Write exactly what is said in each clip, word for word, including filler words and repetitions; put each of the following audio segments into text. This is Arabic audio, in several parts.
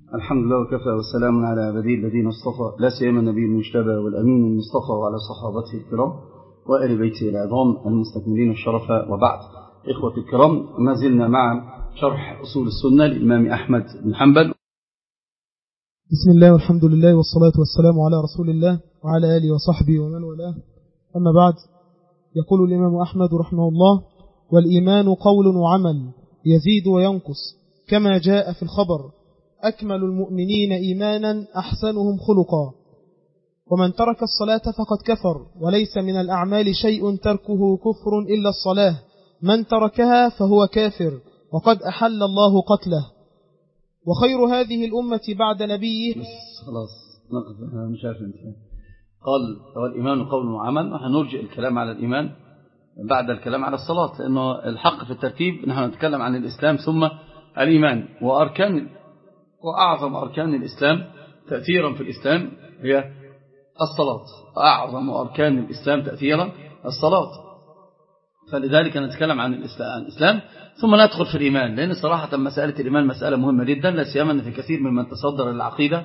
الحمد لله وكفى والسلام على عباده الذين اصطفى لا سيما النبي المجتبى والأمين المصطفى وعلى صحابته الكرام وآل بيته العظام المستكملين الشرف. وبعد، إخوة الكرام، ما زلنا مع شرح أصول السنة للإمام أحمد بن حنبل. بسم الله والحمد لله والصلاة والسلام على رسول الله وعلى آله وصحبه ومن والاه. أما بعد، يقول الإمام أحمد رحمه الله: والإيمان قول وعمل يزيد وينقص كما جاء في الخبر، أكمل المؤمنين إيمانا أحسنهم خلقا، ومن ترك الصلاة فقد كفر، وليس من الأعمال شيء تركه كفر إلا الصلاة، من تركها فهو كافر وقد أحل الله قتله. وخير هذه الأمة بعد نبيه. خلاص نقف، مش عارف انت. قال والإيمان قول وعمل، وهنرجع الكلام على الإيمان بعد الكلام على الصلاة، لأنه الحق في الترتيب نحن نتكلم عن الإسلام ثم الإيمان. وأركان وأعظم أركان الإسلام تأثيرا في الإسلام هي الصلاة، أعظم أركان الإسلام تأثيرا الصلاة. فلذلك نتكلم عن الإسلام ثم ندخل في الإيمان، لأن صراحة مسألة الإيمان مسألة مهمة جدا، لا سيما أن في كثير ممن تصدر العقيدة،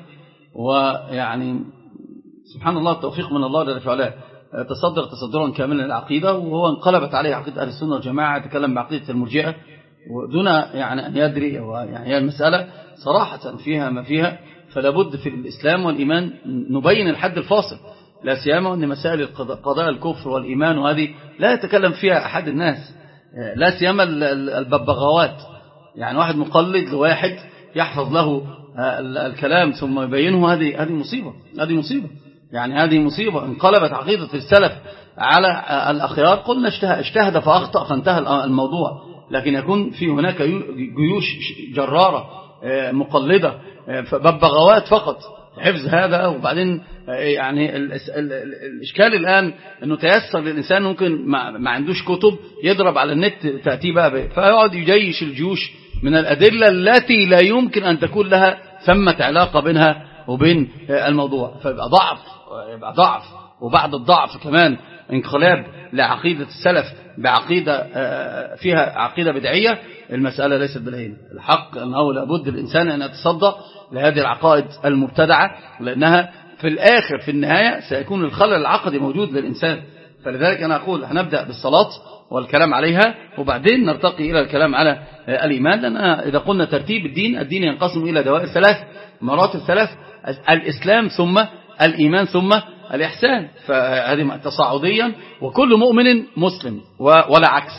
ويعني سبحان الله التوفيق من الله جل وعلا، تصدر تصدرا كاملا للعقيدة، وهو انقلبت عليه عقيدة أهل السنة والجماعة، يتكلم بعقيدة المرجئة ودون يعني أن يدري. يعني هي المسألة صراحة فيها ما فيها، فلا بد في الإسلام والإيمان نبين الحد الفاصل، لا سيما أن مسائل قضاء الكفر والإيمان وهذه لا يتكلم فيها أحد الناس، لا سيما الببغاوات. يعني واحد مقلد لواحد يحفظ له الكلام ثم يبينه، هذه هذه مصيبة، هذه مصيبة يعني هذه مصيبة. انقلبت عقيدة السلف على الأخيار، قلنا اجتهد فأخطأ فانتهى الموضوع، لكن يكون في هناك جيوش جرارة مقلدة ببغاوات فقط حفظ هذا. وبعدين يعني الإشكال الآن أنه تيسر للإنسان ممكن ما عندوش كتب يضرب على النت تأتي بقى، فيقعد يجيش الجيوش من الأدلة التي لا يمكن أن تكون لها ثمة علاقة بينها وبين الموضوع، فيبقى ضعف يبقى ضعف وبعد الضعف كمان انقلاب لعقيدة السلف بعقيدة فيها عقيدة بدعية. المسألة ليست بالهين. الحق أنه لابد الإنسان أن يتصدى لهذه العقائد المبتدعة، لأنها في الآخر في النهاية سيكون الخلل العقدي موجود للإنسان. فلذلك أنا أقول هنبدأ بالصلاة والكلام عليها، وبعدين نرتقي إلى الكلام على الإيمان، لأن إذا قلنا ترتيب الدين، الدين ينقسم إلى دوائر ثلاث، مراتب ثلاث: الإسلام ثم الإيمان ثم الإحسان. فهذه تصاعديا، وكل مؤمن مسلم ولا عكس،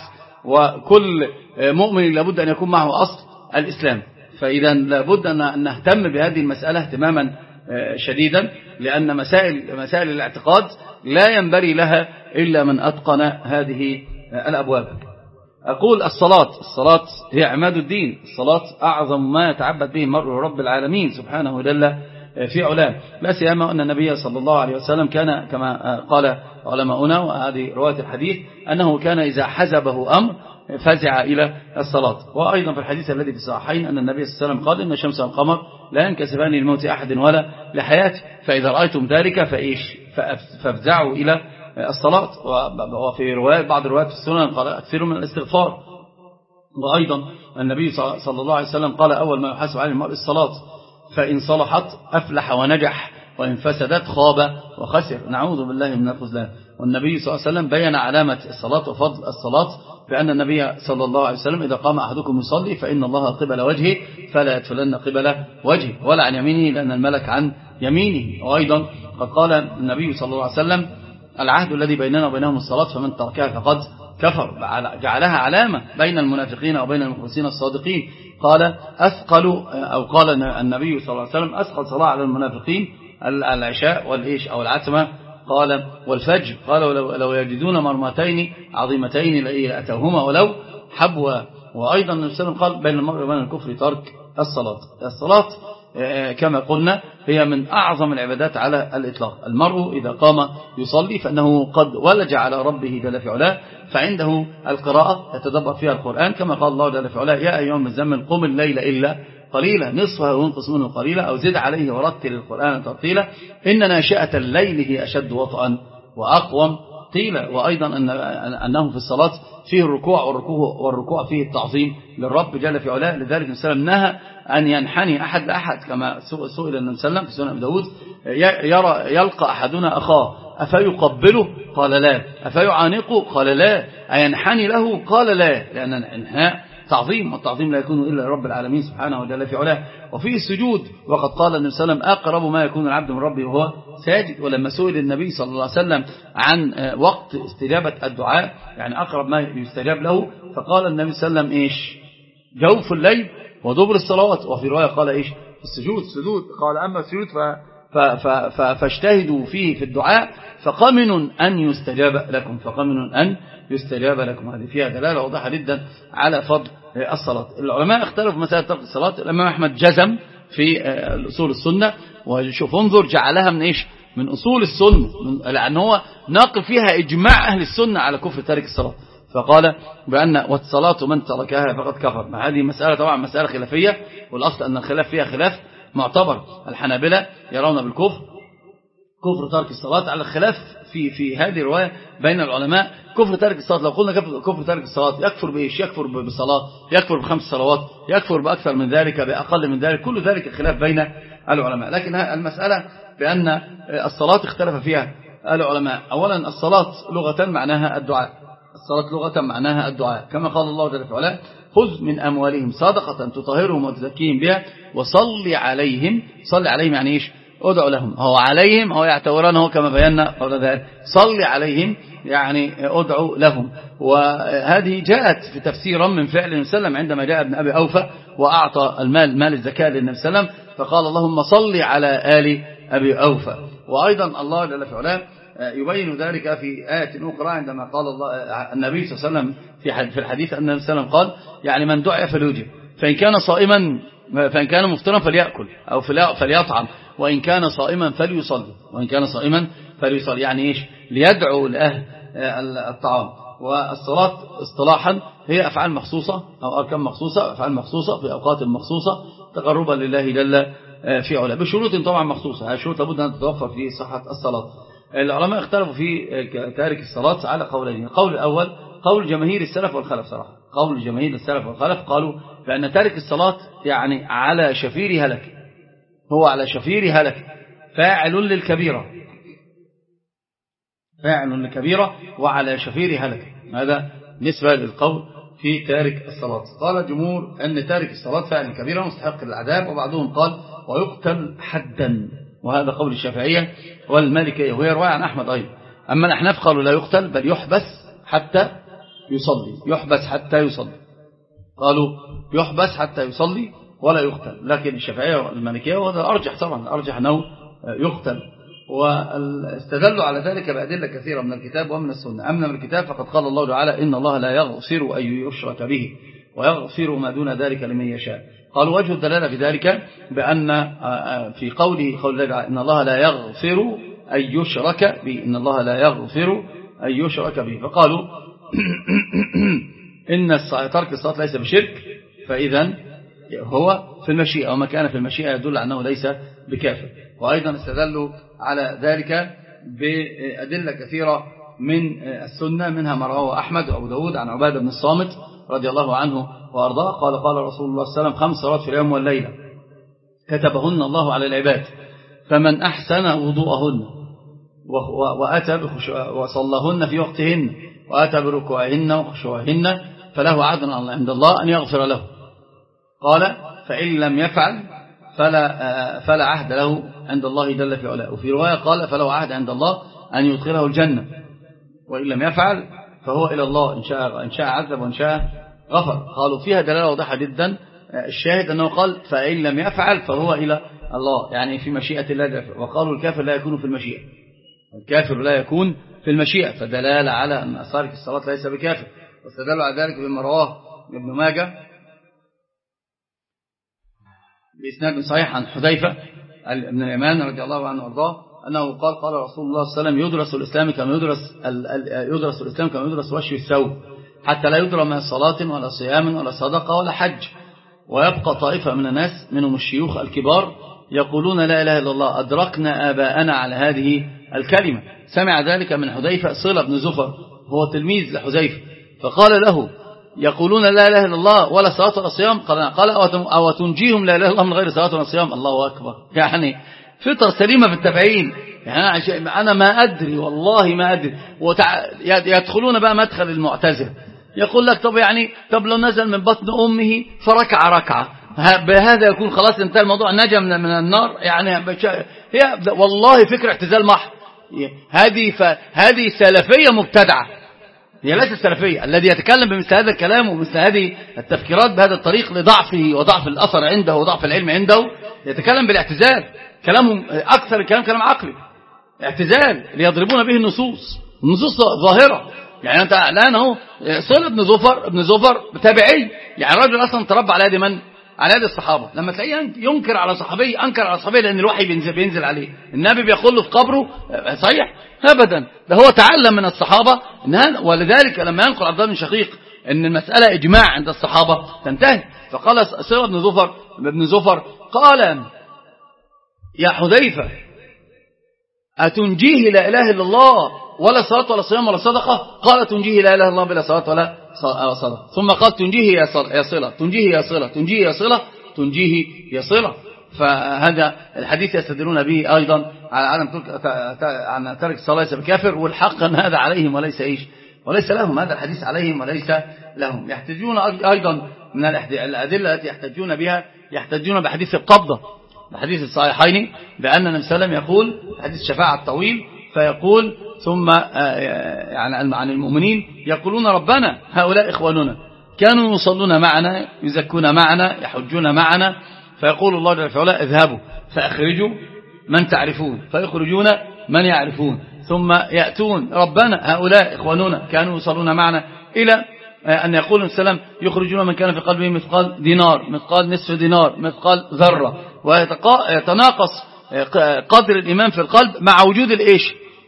وكل مؤمن لابد أن يكون معه أصل الإسلام. فإذا لابد أن نهتم بهذه المسألة اهتماما شديدا، لأن مسائل مسائل الاعتقاد لا ينبغي لها إلا من أتقن هذه الأبواب. أقول الصلاة الصلاة هي عماد الدين، الصلاة أعظم ما يتعبد به المرء رب العالمين سبحانه جل في علاه، لا سيما أن النبي صلى الله عليه وسلم كان كما قال علماؤنا، وهذه رواية الحديث، أنه كان إذا حزبه أمر فزع إلى الصلاة. وأيضا في الحديث الذي في الصحيحين أن النبي صلى الله عليه وسلم قال: إن الشمس والقمر لا ينكسفان لموت أحد ولا لحياته، فإذا رأيتم ذلك فإيش فافزعوا إلى الصلاة. وفي رواية بعض روايات في السنن قال: أكثروا من الاستغفار. وأيضا النبي صلى الله عليه وسلم قال: أول ما يحاسب عليه المرء الصلاة، فإن صلحت أفلح ونجح، وإن فسدت خاب وخسر. نعوذ بالله من الخذلان. والنبي صلى الله عليه وسلم بين علامة الصلاة وفضل الصلاة بأن النبي صلى الله عليه وسلم: إذا قام أحدكم يصلي فإن الله قبل وجهه فلا يدخلن قبل وجهه ولا عن يمينه، لأن الملك عن يمينه. وأيضا قد قال النبي صلى الله عليه وسلم: العهد الذي بيننا وبينهم الصلاة، فمن تركها فقد كفر. جعلها علامة بين المنافقين وبين المخلصين الصادقين. قال أثقل أو قال النبي صلى الله عليه وسلم: أثقل صلاة على المنافقين العشاء والإيش أو العتمة، قال والفجر، قال ولو يجدون مرمتين عظيمتين لأتوهما ولو حبوا. وأيضا النبي صلى الله عليه وسلم قال: بين المرء وبين الكفر ترك الصلاة. الصلاة كما قلنا هي من أعظم العبادات على الإطلاق. المرء إذا قام يصلي فإنه قد ولج على ربه جل في علاه، فعنده القراءة يتدبر فيها القرآن، كما قال الله جل في علاه: يا أيها المزمل قم الليل إلا قليلا نصفه وانقص منه قليلا أو زد عليه ورتل القرآن ترتيلا إن ناشئة الليل هي أشد وطئا وأقوم قيل وأيضا أن أنه في الصلاة فيه الركوع والركوع, والركوع فيه التعظيم للرب جل في علاه. لذلك النبي صلى الله عليه وسلم نهى أن ينحني أحد لأحد، كما سئل النبي صلى الله عليه وسلم في سنن أبي داود يرى يلقى أحدنا أخاه أفيقبله؟ قال لا. أفيعانقه؟ قال لا. أينحني له؟ قال لا، لأن الانحناء تعظيم، والتعظيم لا يكون إلا لرب العالمين سبحانه وتعالى في علاه. وفيه السجود، وقد قال النبي صلى الله عليه وسلم أقرب ما يكون العبد من ربه وهو ساجد. ولما سئل النبي صلى الله عليه وسلم عن وقت استجابة الدعاء، يعني أقرب ما يستجاب له، فقال النبي صلى الله عليه وسلم إيش؟ جوف الليل ودبر الصلوات. وفي رواية قال إيش؟ السجود. سجود قال أما السجود فاجتهدوا فيه في الدعاء فقمن أن يستجاب لكم، فقمن أن يستجاب لكم. هذه فيها دلالة واضحة جدا على فضل الصلاة. العلماء اختلفوا في مسألة ترك الصلاة. الإمام أحمد جزم في أصول السنة، وشوف انظر جعلها من إيش؟ من أصول السنة، لأن هو ناقل فيها إجماع أهل السنة على كفر تارك الصلاة. فقال بأن والصلاة من تركها فقد كفر. هذه مسألة طبعا مسألة خلافية، والأصل أن الخلاف فيها خلاف معتبر. الحنابلة يرون بالكفر كفر ترك الصلاة على الخلاف في في هذه الرواية بين العلماء. كفر ترك الصلاة، لو قلنا كفر ترك الصلاة يكفر بإيش؟ يكفر بصلاة، يكفر بخمس صلوات، يكفر بأكثر من ذلك، بأقل من ذلك، كل ذلك خلاف بين العلماء. لكن المسألة بأن الصلاة اختلف فيها العلماء. أولا الصلاة لغة معناها الدعاء، الصلاة لغة معناها الدعاء، كما قال الله جل في علاه خذ من أموالهم صدقة تطهرهم وتزكيهم بها وصل عليهم. صل عليهم يعني إيش؟ ادعو لهم. هو عليهم هو يعتبرون هو كما بينا قبل ذلك صل عليهم يعني ادعو لهم. وهذه جاءت في تفسيرا من فعل النبي صلى الله عليه وسلم عندما جاء ابن أبي أوفى وأعطى المال مال الزكاة للنبي صلى الله عليه وسلم، فقال اللهم صل على آل أبي أوفى. وأيضا الله جل في علاه يبين ذلك في آية أخرى عندما قال الله النبي صلى الله عليه وسلم في الحديث أن النبي صلى الله عليه وسلم قال يعني من دعي فليجب، فإن كان صائما فإن كان مفطرا فليأكل أو فليطعم، وإن كان صائما فليصلي، وإن كان صائما فليصلي، يعني إيش؟ ليدعو لأهل الطعام. والصلاة اصطلاحا هي أفعال مخصوصة أو أركان مخصوصة، أفعال مخصوصة في أوقات مخصوصة تقربا لله جل في علا بشروط طبعا مخصوصة. هذه الشروط لابد أن تتوفر في صحة الصلاة. العلماء اختلفوا في تارك الصلاة على قولين. القول الأول قول جماهير السلف والخلف، صراحة قول جماهير السلف والخلف قالوا بأن تارك الصلاة يعني على شفير هلك، هو على شفير هلك، فاعل للكبيرة، فاعل للكبيرة وعلى شفير هلك. هذا نسبة للقول في تارك الصلاة. قال الجمهور أن تارك الصلاة فاعل الكبيرة مستحق للعذاب، وبعضهم قال ويقتل حدا، وهذا قول الشافعية والمالكية، وهي رواية عن أحمد أيضا. أما الأحناف قالوا لا يقتل بل يحبس حتى يصلي، يحبس حتى يصلي، قالوا يحبس حتى يصلي ولا يقتل. لكن الشافعية والمالكية وهذا أرجح طبعا، أرجح أنه يقتل. واستدلوا على ذلك بأدلة كثيرة من الكتاب ومن السنة. أما من الكتاب فقد قال الله تعالى إن الله لا يغفر أن يشرك به ويغفر ما دون ذلك لمن يشاء. قالوا وجه الدلالة في ذلك بأن في قوله قول الله إن الله لا يغفر أن يشرك به، إن الله لا يغفر أن يشرك به، فقالوا إن ترك الصلاة ليس بشرك، فإذا هو في المشيئة، وما كان في المشيئة يدل على أنه ليس بكافر. وأيضا استدلوا على ذلك بأدلة كثيرة من السنة، منها ما رواه أحمد وأبو داود عن عبادة بن الصامت رضي الله عنه وأرضاه قال قال رسول الله صلى الله عليه وسلم خمس صلوات في اليوم والليلة كتبهن الله على العباد، فمن أحسن وضوءهن وأتى وصلهن في وقتهن وأتى بركوعهن وخشوعهن فله عهد عند الله أن يغفر له. قال فإن لم يفعل فلا, فلا عهد له عند الله جل في علاه. وفي رواية قال فله عهد عند الله أن يدخله الجنة، وإن لم يفعل فهو إلى الله، إن شاء, إن شاء عذب وإن شاء غفر. قالوا فيها دلالة واضحة جدا. الشاهد أنه قال فإن لم يفعل فهو إلى الله، يعني في مشيئة الله. وقالوا الكافر لا يكون في المشيئة، الكافر لا يكون في المشيئة، فدلالة على أن تارك الصلاة ليس بكافر. واستدلوا على ذلك بما رواه ابن ماجه بإسناد صحيح عن حذيفة بن اليمان رضي الله عنه وارضاه أنه قال قال رسول الله صلى الله عليه وسلم يدرس الإسلام كما يدرس يدرس الإسلام كما يدرس وشي الثوب، حتى لا يدرى من صلاة ولا صيام ولا صدقة ولا حج، ويبقى طائفة من الناس منهم الشيوخ الكبار يقولون لا إله إلا الله أدركنا آباءنا على هذه الكلمة سمع ذلك من حذيفة صلة بن زفر، هو تلميذ لحذيفة، فقال له يقولون لا إله إلا الله ولا صلاة ولا صيام، قال أو تنجيهم لا إله إلا الله من غير صلاة ولا صيام. الله أكبر. يعني فطر سليمة في التابعين. يعني أنا ما أدري والله ما أدري. يدخلون بقى مدخل المعتزلة، يقول لك طب يعني طب لو نزل من بطن أمه فركع ركعة بهذا يكون خلاص انتهى الموضوع، نجا من النار. يعني هي والله فكرة اعتزال محض. هذه فهذه سلفية مبتدعة، هي ليست سلفية. الذي يتكلم بمثل هذا الكلام ومثل هذه التفكيرات بهذا الطريق لضعفه وضعف الأثر عنده وضعف العلم عنده، يتكلم بالاعتزال. كلامهم أكثر الكلام كلام عقلي، اعتزال ليضربون به النصوص، النصوص ظاهرة. يعني أنت الآن أهو صلة بن زفر ابن زفر تابعي، يعني الراجل أصلا تربى على يد من؟ على يد الصحابة. لما تلاقيه ينكر على صحابي، أنكر على صحابي لأن الوحي بينزل, بينزل عليه، النبي بيقول له في قبره صحيح أبدا، ده هو تعلم من الصحابة. ولذلك لما ينقل عبد الله بن شقيق أن المسألة إجماع عند الصحابة تنتهي. فقال صلة بن زفر ابن زفر قال يا حذيفة أتنجيه لا إله إلا الله ولا صلاة ولا صيام ولا صدقة؟ قال تنجيه لا إله إلا الله بلا صلاة ولا صدقة. ثم قال تنجيه يا صلة، تنجيه يا صلة، تنجيه يا صلة، تنجيه يا صلة. فهذا الحديث يستدلون به أيضا على عدم ترك عن ترك الصلاة ليس بكافر، والحق أن هذا عليهم وليس إيش وليس لهم، هذا الحديث عليهم وليس لهم. يحتجون أيضا من الأدلة التي يحتجون بها، يحتجون بحديث القبضة، بحديث الصحيحين، بأن النبي صلى الله عليه وسلم يقول حديث الشفاعة الطويل، فيقول ثم يعني عن المؤمنين يقولون ربنا هؤلاء إخواننا كانوا يصلون معنا يزكون معنا يحجون معنا، فيقول الله جل وعلا اذهبوا فأخرجوا من تعرفون فيخرجون من يعرفون، ثم يأتون ربنا هؤلاء إخواننا كانوا يصلون معنا، إلى أن يقول النبي صلى الله عليه وسلم يخرجون من كان في قلبه مثقال دينار، مثقال نصف دينار، مثقال ذرة، ويتناقص قدر الإيمان في القلب مع وجود الإيش،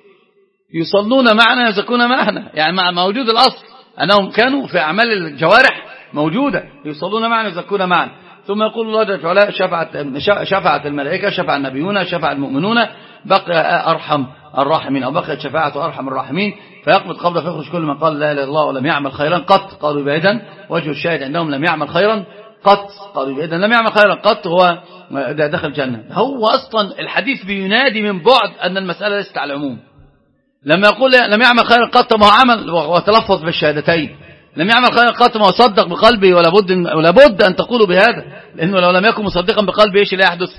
يصلون معنا يزكون معنا، يعني مع وجود الأصل أنهم كانوا في أعمال الجوارح موجودة، يصلون معنا يزكون معنا. ثم يقول الله جل وعلا شفعت شفعت الملائكة، شفع النبيون، شفع المؤمنون، بقي أرحم الراحمين أو بقيت شفاعة أرحم الراحمين، فيقبض قبضة فيخرج كل من قال لا إله إلا الله ولم يعمل خيرا قط. قالوا بعيدا وجه الشاهد عندهم لم يعمل خيرا قط، قالوا بعيدا لم يعمل خيرا قط هو دخل الجنة. هو أصلا الحديث بينادي من بعد أن المسألة ليست على العموم. لما يقول لم يعمل خيرا قط ما هو عمل وتلفظ بالشهادتين، لم يعمل خيرا قط ما هو صدق بقلبه، ولا بد ولا بد أن تقولوا بهذا، لأنه لو لم يكن مصدقا بقلبه إيش اللي يحدث؟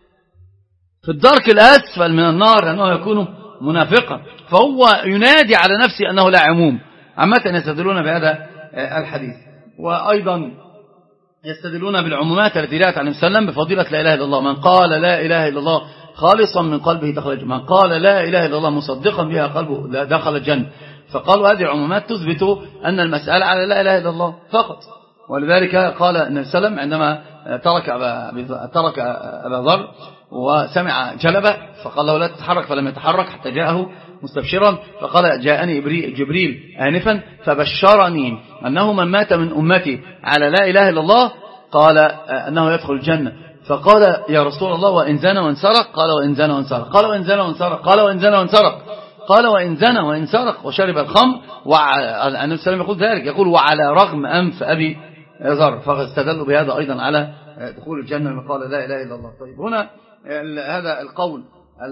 في الدرك الأسفل من النار أنه يكون منافقا. فهو ينادي على نفسه أنه لا عموم. عامة يستدلون بهذا الحديث، وأيضا يستدلون بالعمومات التي جاءت عن النبي صلى الله عليه وسلم بفضيلة لا إله إلا الله. من قال لا إله إلا الله خالصا من قلبه دخل الجنة، من قال لا إله إلا الله مصدقا بها قلبه دخل الجنة. فقالوا هذه العمومات تثبت أن المسألة على لا إله إلا الله فقط. ولذلك قال النبي صلى الله عليه وسلم عندما ترك أبا, ترك أبا ذر وسمع جلبة فقال له لا تتحرك، فلم يتحرك حتى جاءه مستبشرا، فقال جاءني جبريل آنفا فبشرني أنه من مات من أمتي على لا إله إلا الله قال أنه يدخل الجنة. فقال يا رسول الله وإن زنى وإن سرق؟ قال وإن زنى وإن سرق. قال وإن زنى وإن سرق؟ قال وإن زنى وإن سرق. قال وإن زنى وإن سرق وشرب الخمر. والنبي صلى الله عليه وسلم يقول ذلك، يقول وعلى رغم أنف أبي ذر. فاستدلوا بهذا أيضا على دخول الجنة من قال لا إله إلا الله. طيب هنا هذا القول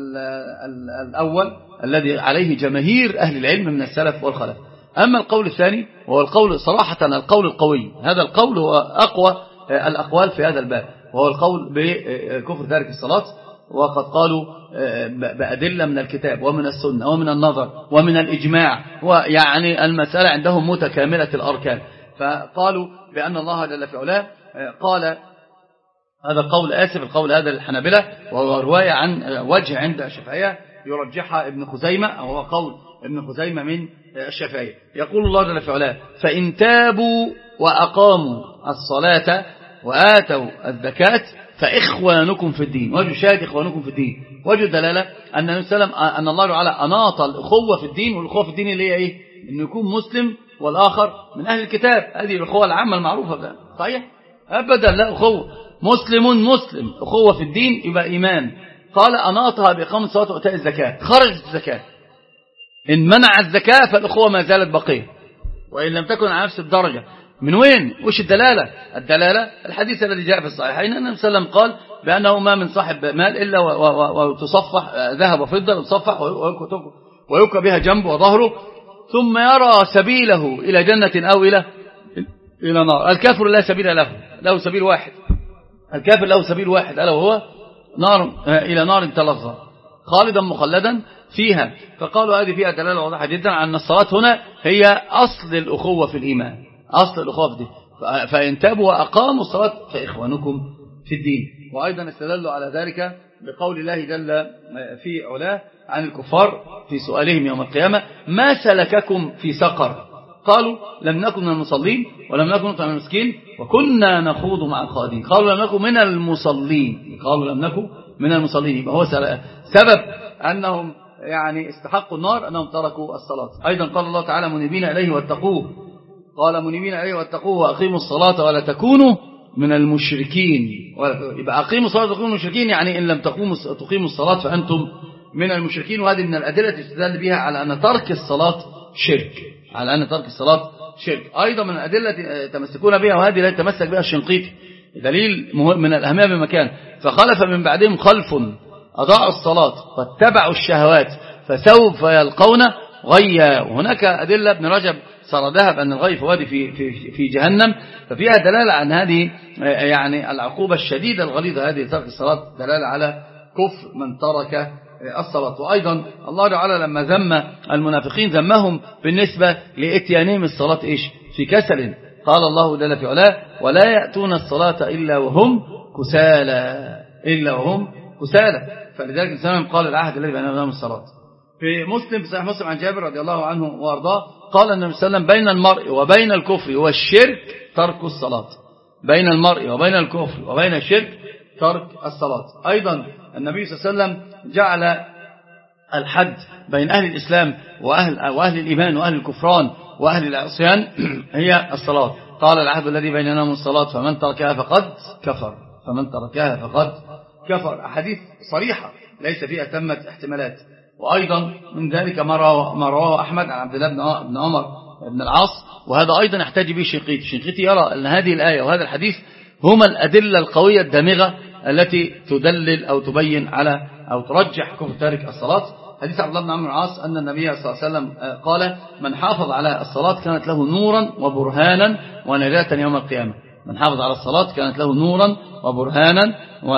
الأول الذي عليه جماهير أهل العلم من السلف والخلف. أما القول الثاني وهو القول صراحة القول القوي، هذا القول هو أقوى الأقوال في هذا الباب، وهو القول بكفر تارك الصلاة. وقد قالوا بأدلة من الكتاب ومن السنة ومن النظر ومن الإجماع، ويعني المسألة عندهم متكاملة الأركان. فقالوا بأن الله جل في علاه قال هذا القول آسف القول هذا للحنابلة، وهو رواية عن وجه عند الشافعية يرجحها ابن خزيمة، أو هو قول ابن خزيمة من الشافعية. يقول الله جل في علاه فإن تابوا وأقاموا الصلاة وآتوا الزكاة فإخوانكم في الدين. وجه الشاهد إخوانكم في الدين، وجه الدلالة أن النبي صلى الله عليه وسلم أن الله تعالى أناط الأخوة في الدين، والأخوة في الدين اللي هي إيه؟ إنه يكون مسلم والآخر من أهل الكتاب، هذه الأخوة العامة المعروفة بها. صحيح؟ أبدا لا، أخوة مسلم مسلم، أخوة في الدين يبقى إيمان. قال أناطها بإقامة الصلاة وإيتاء الزكاة، خرجت الزكاة إن منع الزكاة فالأخوة ما زالت بقية، وإن لم تكن على نفس الدرجة. من وين؟ وش الدلالة؟ الدلالة الحديث الذي جاء في الصحيحين أن النبي صلى الله عليه وسلم قال بأنه ما من صاحب مال إلا وتصفح ذهب وفضة وتصفح ويوكى بها جنب وظهره ثم يرى سبيله إلى جنة أو إلى إلى نار. الكافر لا سبيل له، له سبيل واحد، الكافر له سبيل واحد ألا وهو نار، إلى نار تلظى خالدا مخلدا فيها. فقالوا هذه فيها دلالة واضحة جدا عن الصلاة هنا هي أصل الأخوة في الإيمان، أصل الأخوة في الدين. فإن تابوا وأقاموا الصلاة فإخوانكم في الدين. وأيضا استدلوا على ذلك بقول الله جل في علاه عن الكفار في سؤالهم يوم القيامة: ما سلككم في سقر؟ قالوا لم نكن من المصلين ولم نكن نطعم المسكين وكنا نخوض مع الخائضين. قالوا لم نكن من المصلين، قالوا لم نكن من المصلين. يبقى هو سبب أنهم يعني استحقوا النار أنهم تركوا الصلاة. أيضا قال الله تعالى: منيبين إليه واتقوه، قال منيبين إليه واتقوه وأقيموا الصلاة ولا تكونوا من المشركين. يبقى أقيموا الصلاة ولا تكونوا من المشركين، يعني إن لم تقوموا تقيموا الصلاة فأنتم من المشركين. وهذه من الأدلة تستدل بها على أن ترك الصلاة شرك، على أن ترك الصلاة شرك. أيضا من الأدلة تمسكون بها، وهذه لا يتمسك بها الشنقيطي، دليل من الأهمية بمكان: فخلف من بعدهم خلف أضاعوا الصلاة واتبعوا الشهوات فسوف يلقون غيا. وهناك أدلة ابن رجب سردها بأن الغي فوادي في, في, في جهنم، ففيها دلالة عن هذه يعني العقوبة الشديدة الغليظة هذه ترك الصلاة، دلالة على كفر من ترك الصلاة. وأيضا الله تعالى لما ذم المنافقين ذمهم بالنسبة لإتيانهم الصلاة إيش؟ في كسل. قال الله جل في علاه: ولا يأتون الصلاة إلا وهم كسالى، إلا وهم كسالى. فلذلك الإسلام قال العهد الذي بيننا وبينهم الصلاة. في مسلم في صحيح مسلم عن جابر رضي الله عنه وارضاه قال النبي صلى الله عليه وسلم: بين المرء وبين الكفر والشرك ترك الصلاة. بين المرء وبين الكفر وبين الشرك ترك الصلاة. أيضا النبي صلى الله عليه وسلم جعل الحد بين أهل الإسلام وأهل, وأهل الإيمان وأهل الكفران وأهل العصيان هي الصلاة. قال: العهد الذي بيننا من الصلاة فمن تركها فقد كفر، فمن تركها فقد كفر. أحاديث صريحة ليس فيها تمت احتمالات. وأيضا من ذلك ما رواه أحمد عن عبد الله بن عمر بن العاص، وهذا أيضا يحتاج به شنقيطي. شنقيطي يرى أن هذه الآية وهذا الحديث هما الأدلة القوية الدامغة التي تدلل أو تبين على أو ترجح كفر تارك الصلاة. حديث عبد الله بن عمرو بن العاص أن النبي صلى الله عليه وسلم قال: من حافظ على الصلاة كانت له نورا وبرهانا ونجاة يوم القيامة. من حافظ على الصلاة كانت له نورا وبرهانا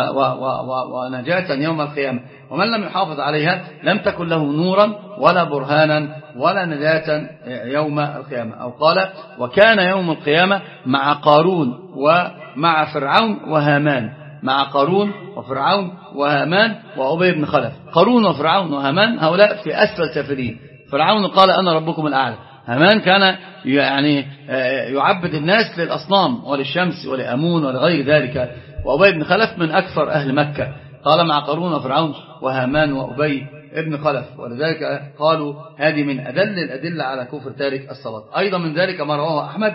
ونجاة يوم القيامة، ومن لم يحافظ عليها لم تكن له نورا ولا برهانا ولا نجاة يوم القيامة. أو قال: وكان يوم القيامة مع قارون ومع فرعون وهامان، مع قارون وفرعون وهامان وأبي بن خلف. قارون وفرعون وهامان هؤلاء في أسفل سافلين. فرعون قال: أنا ربكم الأعلى. هامان كان يعني يعبد الناس للأصنام وللشمس ولأمون ولغير ذلك. وأبي بن خلف من أكثر أهل مكة. قال: مع قارون وفرعون وهامان وأبي ابن خلف. ولذلك قالوا هذه من أدل الأدلة على كفر تارك الصلاة. أيضا من ذلك ما رواه أحمد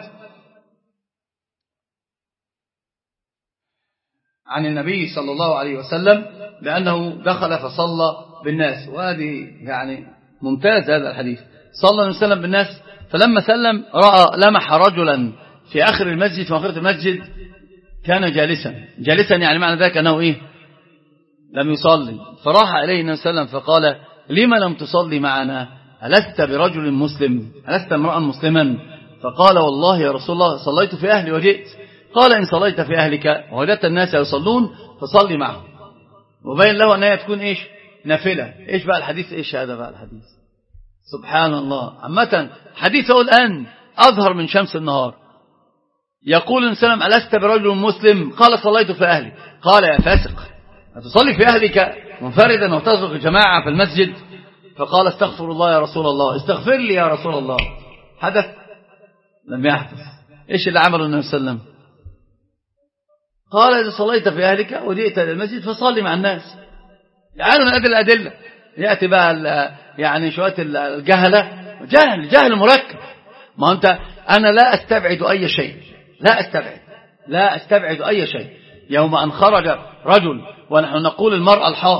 عن النبي صلى الله عليه وسلم بأنه دخل فصلى بالناس، وهذه يعني ممتاز هذا الحديث. صلى الله عليه وسلم بالناس، فلما سلم رأى لمح رجلا في آخر المسجد، في آخرة المسجد كان جالسا. جالسا يعني معنى ذلك أنه إيه؟ لم يصلي. فراح إليه النبي صلى الله عليه وسلم فقال: لما لم تصلي معنا؟ ألست برجل مسلم؟ ألست امرأ مسلما؟ فقال: والله يا رسول الله صليت في أهلي وجئت. قال: إن صليت في أهلك ووجدت الناس يصلون فصلي معهم. وبين له أنها تكون إيش؟ نافلة. إيش بقى الحديث؟ إيش هذا بقى الحديث؟ سبحان الله. عامة حديثه الآن أظهر من شمس النهار. يقول النبي صلى الله عليه وسلم: ألست برجل مسلم؟ قال: صليت في أهلي. قال: يا فاسق، هتصلي في أهلك منفردا وتترك جماعة في المسجد؟ فقال: استغفر الله يا رسول الله، استغفر لي يا رسول الله. حدث؟ لم يحدث. إيش اللي عمله النبي صلى الله عليه وسلم؟ قال: إذا صليت في أهلك وجئت إلى المسجد فصلي مع الناس. تعالوا نأدي الأدلة. يأتي بقى يعني شوية الجهلة، جهل جهل مركب. ما أنت أنا لا أستبعد أي شيء، لا أستبعد لا أستبعد أي شيء. يوم أن خرج رجل ونحن نقول المرأة الحائض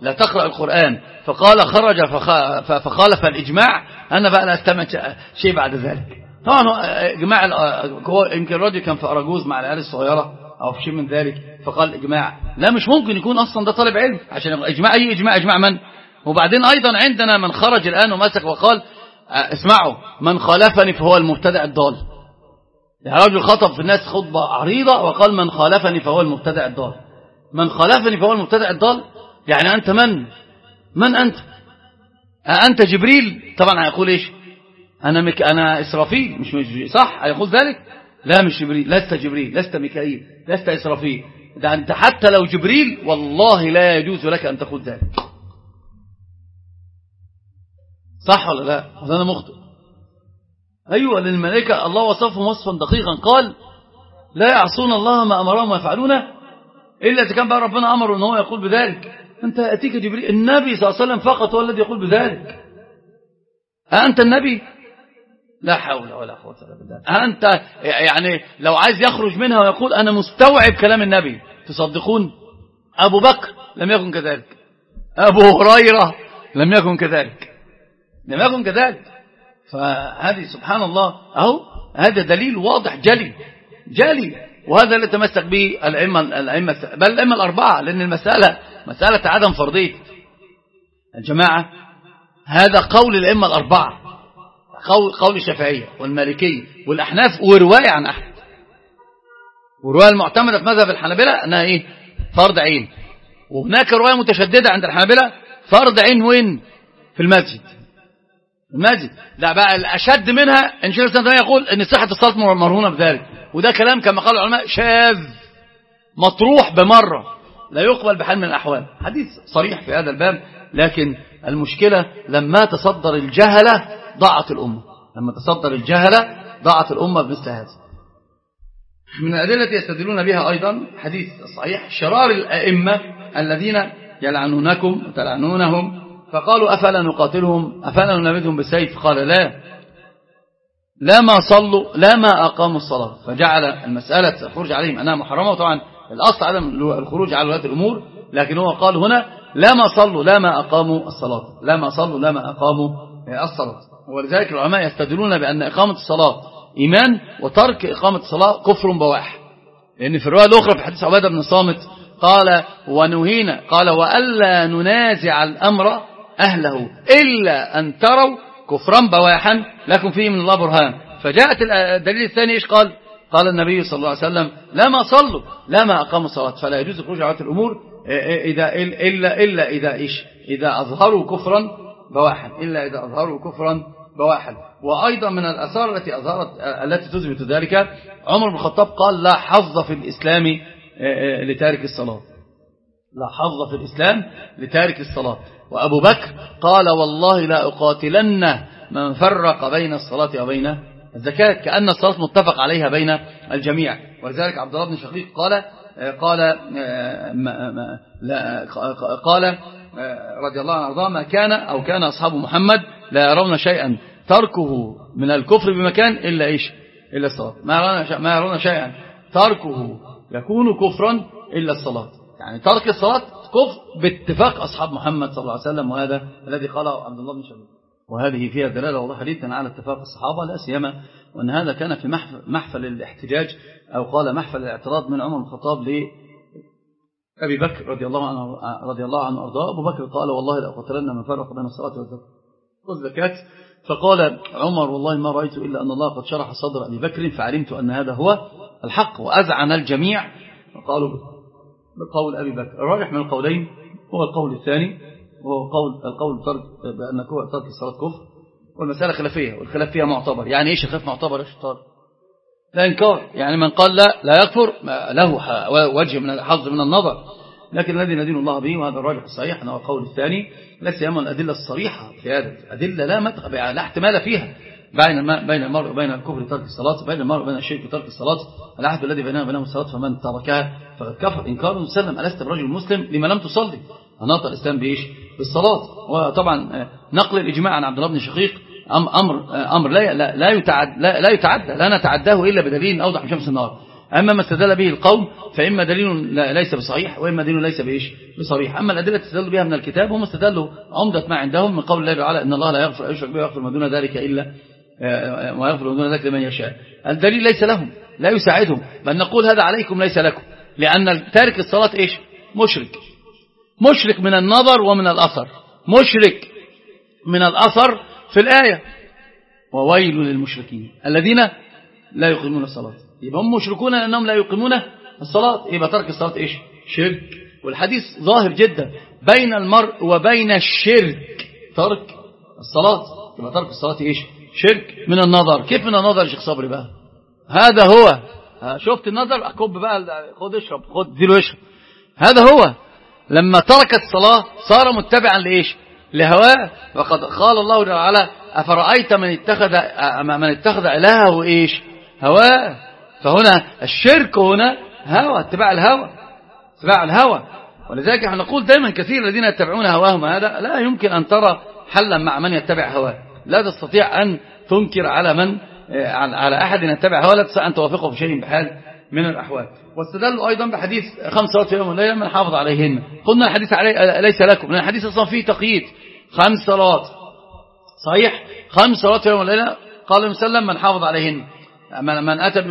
لا تقرأ القرآن فقال خرج فخالف الإجماع، أنا بقى لا أستمع شيء بعد ذلك. طبعا إجماع يمكن الرجل كان في أراجوز مع العيال الصغيرة أو في شيء من ذلك فقال إجماع، لا مش ممكن يكون أصلا ده طالب علم عشان إجماع. أي إجماع؟ إجماع من؟ وبعدين أيضا عندنا من خرج الآن ومسك وقال اسمعوا من خالفني فهو المبتدع الضال. يعني رجل خطب في الناس خطبة عريضة وقال من خالفني فهو المبتدع الضال. من خالفني فهو المبتدع الضال، يعني أنت من؟ من أنت؟ أنت جبريل؟ طبعا هيقول إيش؟ أنا مك... أنا إسرافيل، مش مش صح؟ هيقول ذلك؟ لا مش جبريل، لست جبريل، لست ميكائيل، لست إسرافيل، ده أنت حتى لو جبريل والله لا يجوز لك أن تقول ذلك. صح ولا لا؟ هذا أنا مخطئ. أيوة، للملائكة الله وصفهم وصفا دقيقا، قال لا يعصون الله ما أمرهم ويفعلونه إلا إذا كان بقى ربنا أمره أنه يقول بذلك. أنت أتيك جبريل، النبي صلى الله عليه وسلم فقط هو الذي يقول بذلك. أنت النبي؟ لا حول ولا قوة إلا بالله. أنت يعني لو عايز يخرج منها ويقول أنا مستوعب كلام النبي، تصدقون؟ أبو بكر لم يكن كذلك، أبو هريرة لم يكن كذلك، لم يكن كذلك. فهذه سبحان الله، أهو هذا دليل واضح جلي جلي، وهذا اللي تمسك به الأئمة الأئمة بل الأئمة الأربعة، لأن المسألة مسألة عدم فرضية الجماعة. هذا قول الأئمة الأربعة، قول قول الشافعية والمالكية والأحناف، ورواية عن أحمد، ورواية المعتمدة في مذهب الحنابلة أنها إيه؟ فرض عين. وهناك رواية متشددة عند الحنابلة فرض عين وين؟ في المسجد. المسجد لا بقى الأشد منها إن شيخ الإسلام يقول إن صحة الصلاة مرهونة بذلك، وده كلام كما قال العلماء شاذ مطروح بمرة، لا يقبل بحال من الأحوال. حديث صريح في هذا الباب، لكن المشكلة لما تصدر الجهلة ضاعت الأمة، لما تصدر الجهلة ضاعت الأمة بمثل هذا. من الأدلة يستدلون بها أيضا حديث صحيح شرار الأئمة الذين يلعنونكم وتلعنونهم، فقالوا أفلا نقاتلهم أفلا ننبذهم بالسيف؟ قال لا، لا ما صلوا لا ما أقاموا الصلاة، فجعل المسألة الخروج عليهم أنها محرمة. وطبعا الأصل عدم الخروج على ولاة الأمور، لكن هو قال هنا لا ما صلوا لا ما أقاموا الصلاة، لا ما صلوا لا ما أقاموا الصلاة. ولذلك العلماء يستدلون بأن إقامة الصلاة إيمان، وترك إقامة الصلاة كفر بواح، لأن في الرواية الأخرى في حديث عبادة بن الصامت قال ونهينا قال وألا ننازع الأمر أهله إلا أن تروا كفرا بواحا لكم فيه من الله برهان. فجاءت الدليل الثاني إيش قال؟ قال النبي صلى الله عليه وسلم لا ما صلوا لا ما أقاموا الصلاة، فلا يجوز الخروج على الأمور إذا إلا إلا إذا إيش إذا أظهروا كفرا بواحا، إلا إذا أظهروا كفرا بواحا. وأيضا من الآثار التي أظهرت التي تثبت ذلك عمر بن الخطاب قال لا حظ في الإسلام لتارك الصلاة، لا حظ في الإسلام لتارك الصلاة. وأبو بكر قال والله لا أقاتلن من فرق بين الصلاة وبين الزكاة، كأن الصلاة متفق عليها بين الجميع. ولذلك عبد الله بن شقيق قال قال ما ما لا قال رضي الله عنه وارضاه ما كان أو كان أصحاب محمد لا يرون شيئا تركه من الكفر بمكان إلا إيش إلا الصلاة، ما يرون ما يرون شيئا تركه يكون كفرا إلا الصلاة، يعني ترك الصلاة كفر باتفاق أصحاب محمد صلى الله عليه وسلم، وهذا الذي قاله عبد الله بن شقيق. وهذه فيها دلالة واضحة جدا على اتفاق الصحابة، لا سيما وأن هذا كان في محفل الاحتجاج أو قال محفل الاعتراض من عمر بن الخطاب لأبي بكر رضي الله عنه رضي الله عنه وأرضاه. أبو بكر قال والله لأقتلن من فرق بين الصلاة والزكاة، فقال عمر والله ما رأيت إلا أن الله قد شرح صدر أبي بكر فعلمت أن هذا هو الحق، وأذعن الجميع وقالوا بقول أبي بكر. الراجح من القولين هو القول الثاني، وهو قول القول ترك بأن ترك الصلاة كفر، والمسألة خلافية والخلاف فيها معتبر. يعني إيش الخلاف معتبر؟ إيش طار لا إنكار، يعني من قال لا لا يكفر له وجه من الحظ من النظر، لكن الذي ندين الله به وهذا الراجح الصحيح أنه القول الثاني، لا سيما الأدلة الصريحة في هذا، أدلة لا متغ... لا احتمال فيها بين بين المرء وبين الكفر ترك الصلاة، بين المرء وبين الشرك ترك الصلاة، العهد الذي بيننا وبينهم الصلاة فمن تركها فقد كفر. إنكار مسلم، ألست برجل مسلم لما لم تصلي؟ أناط الإسلام بإيش؟ بالصلاة. وطبعا نقل الإجماع عن عبد الله بن شقيق أمر أمر لا لا لا يتعدى لا, لا يتعدى لا نتعداه إلا بدليل أوضح من شمس النهار. أما ما استدل به القوم فإما دليل ليس بصحيح وإما دليل ليس بإيش بصريح. أما الأدلة تستدل بها من الكتاب هم استدلوا عمدة ما عندهم من قول الله تعالى إن الله لا يغفر يشرك به ويغفر ما دون ذلك إلا ويغفر ما دون ذلك لمن يشاء. الدليل ليس لهم لا يساعدهم، بل نقول هذا عليكم ليس لكم، لأن تارك الصلاة إيش مشرك، مشرك من النظر ومن الأثر، مشرك من الأثر في الآية وويل للمشركين الذين لا يقيمون الصلاة. يبقى هم مشركون لأنهم لا يقيمون الصلاة، يبقى ترك الصلاة إيش شرك. والحديث ظاهر جدا بين المرء وبين الشرك ترك الصلاة، يبقى ترك الصلاة إيش شرك من النظر. كيف من النظر يا شيخ صبري بقى؟ هذا هو شفت النظر أكب بقى خد اشرب خد ديله اشرب. هذا هو لما ترك الصلاة صار متبعا لإيش لهواه. وقد قال الله تعالى أفرأيت من اتخذ من اتخذ إلهه إيش هواه. فهنا الشرك هنا هوى، اتباع الهوى، اتباع الهوى. ولذلك احنا نقول دائما كثير الذين يتبعون هواهم هذا لا يمكن أن ترى حلا مع من يتبع هواه، لا تستطيع أن تنكر على من على أحد يتبع هواه، لا تستطيع أن توافقه في شيء بحال من الأحوال. واستدلوا أيضا بحديث خمس صلوات في يوم والليلة من حافظ عليهن. قلنا الحديث علي ليس لكم، لأن الحديث أصلا فيه تقييد خمس صلوات صحيح، خمس صلوات في يوم والليلة قال النبي صلى الله عليه وسلم من حافظ عليهن، من أتى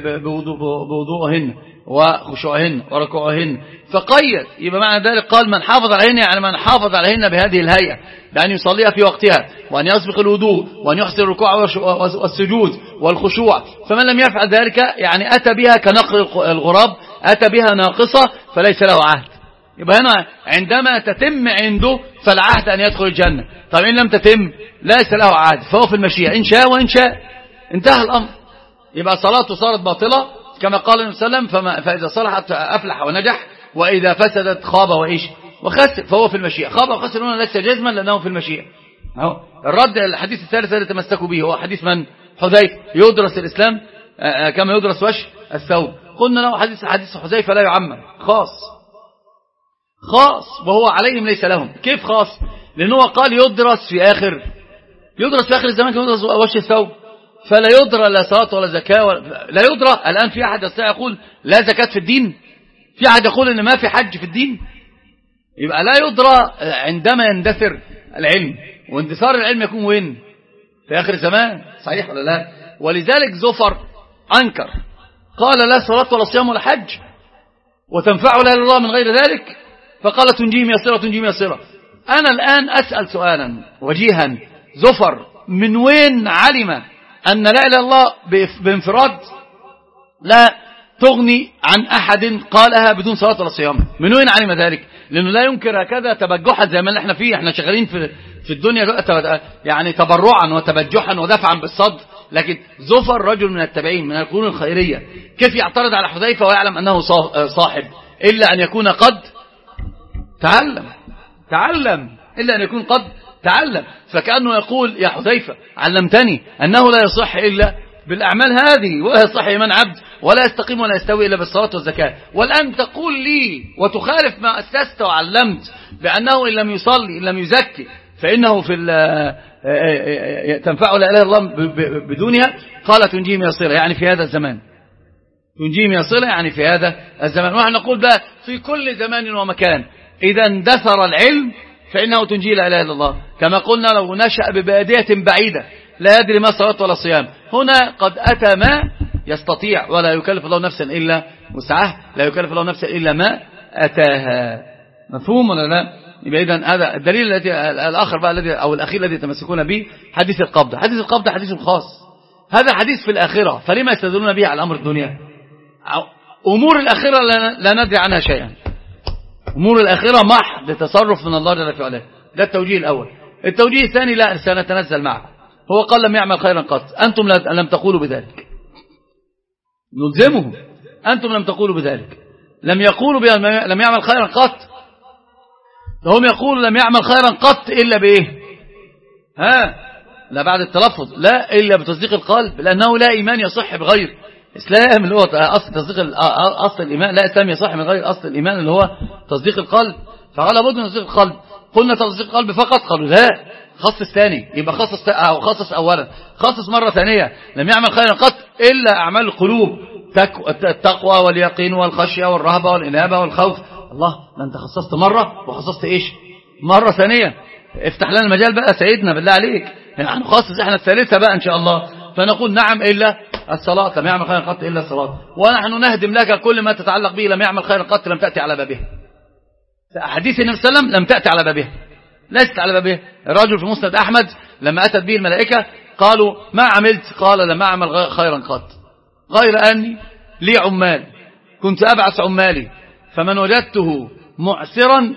بوضوءهن وخشوعهن وركوعهن فقيد. يبقى معنى ذلك قال من حافظ عليهن يعني من حافظ عليهن بهذه الهيئة، بأن يصليها في وقتها وأن يسبق الوضوء وأن يحسن الركوع والسجود والخشوع. فمن لم يفعل ذلك يعني أتى بها كنقر الغراب، أتى بها ناقصة فليس له عهد. يبقى هنا عندما تتم عنده فالعهد أن يدخل الجنة. طيب إن لم تتم ليس له عهد، فهو في المشيئة إن شاء وإن شاء، انتهى الأمر. يبقى صلاته صارت باطلة كما قال النبي صلى الله عليه وسلم، فإذا صلحت أفلح ونجح وإذا فسدت خاب وإيش وخسر. فهو في المشيئة، خاب وخسر هنا ليس جزما لأنه في المشيئة. أهو الرد الحديث الثالث الذي تمسكوا به هو حديث من حذيفة يدرس الإسلام كما يدرس وش الثوب. قلنا له حديث حديث حذيفة لا يعمم، خاص خاص وهو عليهم ليس لهم. كيف خاص؟ لأنه قال يدرس في آخر يدرس في آخر الزمان كما يدرس وش الثوب، فلا يدرى لا صلاة ولا زكاة ولا لا يدرى. الآن في أحد يستطيع يقول لا زكاة في الدين؟ في أحد يقول إن ما في حج في الدين؟ يبقى لا يدرى عندما يندثر العلم، واندثار العلم يكون وين؟ في آخر الزمان، صحيح ولا لا؟ ولذلك زفر أنكر قال لا صلاة ولا صيام ولا حج وتنفع لا الله من غير ذلك، فقال تنجيم يسيرة تنجيم يسيرة. أنا الآن أسأل سؤالا وجيها، زفر من وين علم أن لا إله إلا الله بانفراد لا تغني عن أحد قالها بدون صلاة ولا صيام؟ من وين علم ذلك؟ لأنه لا ينكر هكذا تبجحا زي ما احنا فيه، احنا شغالين في في الدنيا يعني تبرعا وتبجحا ودفعا بالصد. لكن زفر رجل من التابعين من القرون الخيرية كيف يعترض على حذيفة ويعلم أنه صاحب إلا أن يكون قد تعلم تعلم إلا أن يكون قد تعلم. فكأنه يقول يا حذيفة علمتني أنه لا يصح إلا بالأعمال هذه، ولا يصح إيمان عبد ولا يستقيم ولا يستوي إلا بالصلاة والزكاة. والآن تقول لي وتخالف ما أسست وعلمت بأنه إن لم يصلي إن لم يزكي فإنه في تنفع لا إله إلا الله بدونها. قال تنجيم يصير يعني في هذا الزمان، تنجيم يصير يعني في هذا الزمان. ونحن نقول بقى في كل زمان ومكان إذا اندثر العلم فإنه تنجي لا إله إلا الله. كما قلنا لو نشأ ببادية بعيدة لا يدري ما صلاة ولا صيام، هنا قد أتى ما يستطيع ولا يكلف الله نفسا إلا وسعها، لا يكلف الله نفسا إلا ما أتاها. مفهوم ولا لا؟ يبقى إذن هذا الدليل الذي الآخر بقى الذي أو الأخير الذي يتمسكون به حديث القبضة. حديث القبضة حديث خاص، هذا حديث في الآخرة، فلما يستدلون به على أمر الدنيا؟ أمور الآخرة لا ندري عنها شيئا، أمور الآخرة محض تصرف من الله جل وعلا. ده التوجيه الأول. التوجيه الثاني لا سنتنزل معه، هو قال لم يعمل خيرا قط، أنتم لم تقولوا بذلك، نلزمهم. أنتم لم تقولوا بذلك، لم يقولوا لم يعمل خيرا قط، هم يقولوا لم يعمل خيرا قط إلا بإيه؟ ها لا بعد التلفظ، لا إلا بتصديق القلب، لأنه لا إيمان يصح بغير إسلام اللي هو أصل تصديق أصل الإيمان، لا إسلام يصح من غير أصل الإيمان اللي هو تصديق القلب. فقال بد من تصديق القلب. قلنا تصديق القلب فقط، قالوا لا خصص ثاني، يبقى خصص أو خصص أولا، خصص مرة ثانية لم يعمل خيرا قط إلا أعمال القلوب. التقوى واليقين والخشية والرهبة والإنابة والخوف. الله، ده أنت خصصت مرة وخصصت إيش مرة ثانية. افتح لنا المجال بقى سيدنا بالله عليك، يعني هنخصص احنا الثالثة بقى إن شاء الله. فنقول نعم إلا الصلاة لم يعمل خير قط إلا الصلاة، ونحن نهدم لك كل ما تتعلق به لم يعمل خير قط لم تأتي على بابها. حديث النبي صلى الله عليه وسلم لم تأتي على بابها، ليست على بابها. الرجل في مسند أحمد لما أتت به الملائكة قالوا ما عملت؟ قال لم أعمل خيرا قط غير أني لي عمال كنت أبعث عمالي فمن وجدته معسرا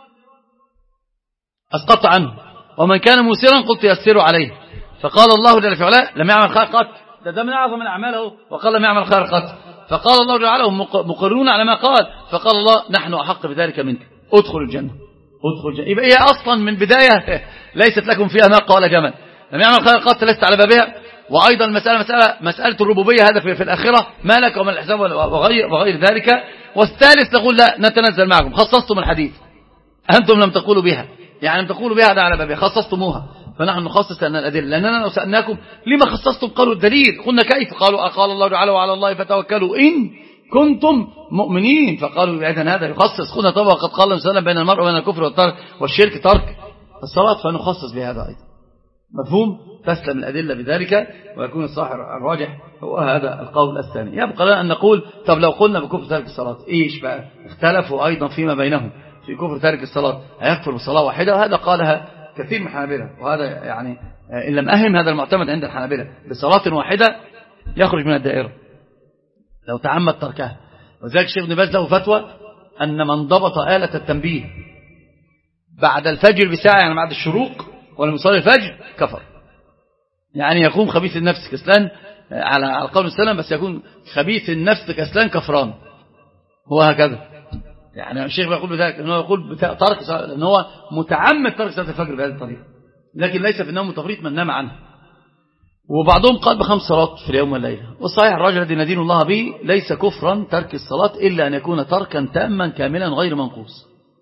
أسقط عنه ومن كان موسرا قلت يسر عليه. فقال الله جل في علاه لم يعمل خير قط، ده, ده من أعظم من أعماله، وقال لم يعمل خير قط. فقال الله جل وعلا مقرون على ما قال، فقال الله نحن أحق بذلك منك، ادخل الجنة ادخل الجنة. يبقى هي أصلا من بداية ليست لكم فيها ما قال جمل، لم يعمل خير قط لست على بابها. وأيضا المسألة مسألة مسألة الربوبية، هذا في, في الآخرة ما لك وما الحساب وغير, وغير ذلك. والثالث نقول لا نتنزل معكم، خصصتم الحديث أنتم لم تقولوا بها، يعني لم تقولوا بها ده على بابها خصصتموها، فنحن نخصص لأن الأدلة. لأننا لو سألناكم لما خصصتم قالوا الدليل، قلنا كيف؟ قالوا قال الله تعالى وعلى الله فتوكلوا إن كنتم مؤمنين. فقالوا إذن هذا يخصص. قلنا طبعا قد قال الله سلام بين المرء وبين الكفر والترك والشرك ترك الصلاة، فنخصص بهذا أيضا. مفهوم؟ تسلم الأدلة بذلك ويكون الصاحب الراجح هو هذا القول الثاني. يبقى لنا أن نقول طب لو قلنا بكفر ترك الصلاة إيش بقى؟ اختلفوا أيضا فيما بينهم في كفر ترك الصلاة، هيكفر بصلاة واحدة؟ وهذا قالها كثير من الحنابلة، وهذا يعني إن لم أهم هذا المعتمد عند الحنابلة، بصلاة واحدة يخرج من الدائرة لو تعمد تركها. وذلك الشيخ ابن باز له فتوى أن من ضبط آلة التنبيه بعد الفجر بساعة، يعني بعد الشروق ولم يصلي الفجر، كفر. يعني يقوم خبيث النفس كسلان على على قول السلام، بس يكون خبيث النفس كسلان كفران، هو هكذا. يعني الشيخ يقول بذلك أنه يقول ترك أنه هو متعمد ترك صلاة الفجر بهذه الطريقة، لكن ليس في النوم تفريط من نام عنه. وبعضهم قال بخمس صلوات في اليوم والليلة. والصحيح الرجل الذي ندين الله به ليس كفرا ترك الصلاة إلا أن يكون تركا تاما كاملا غير منقوص،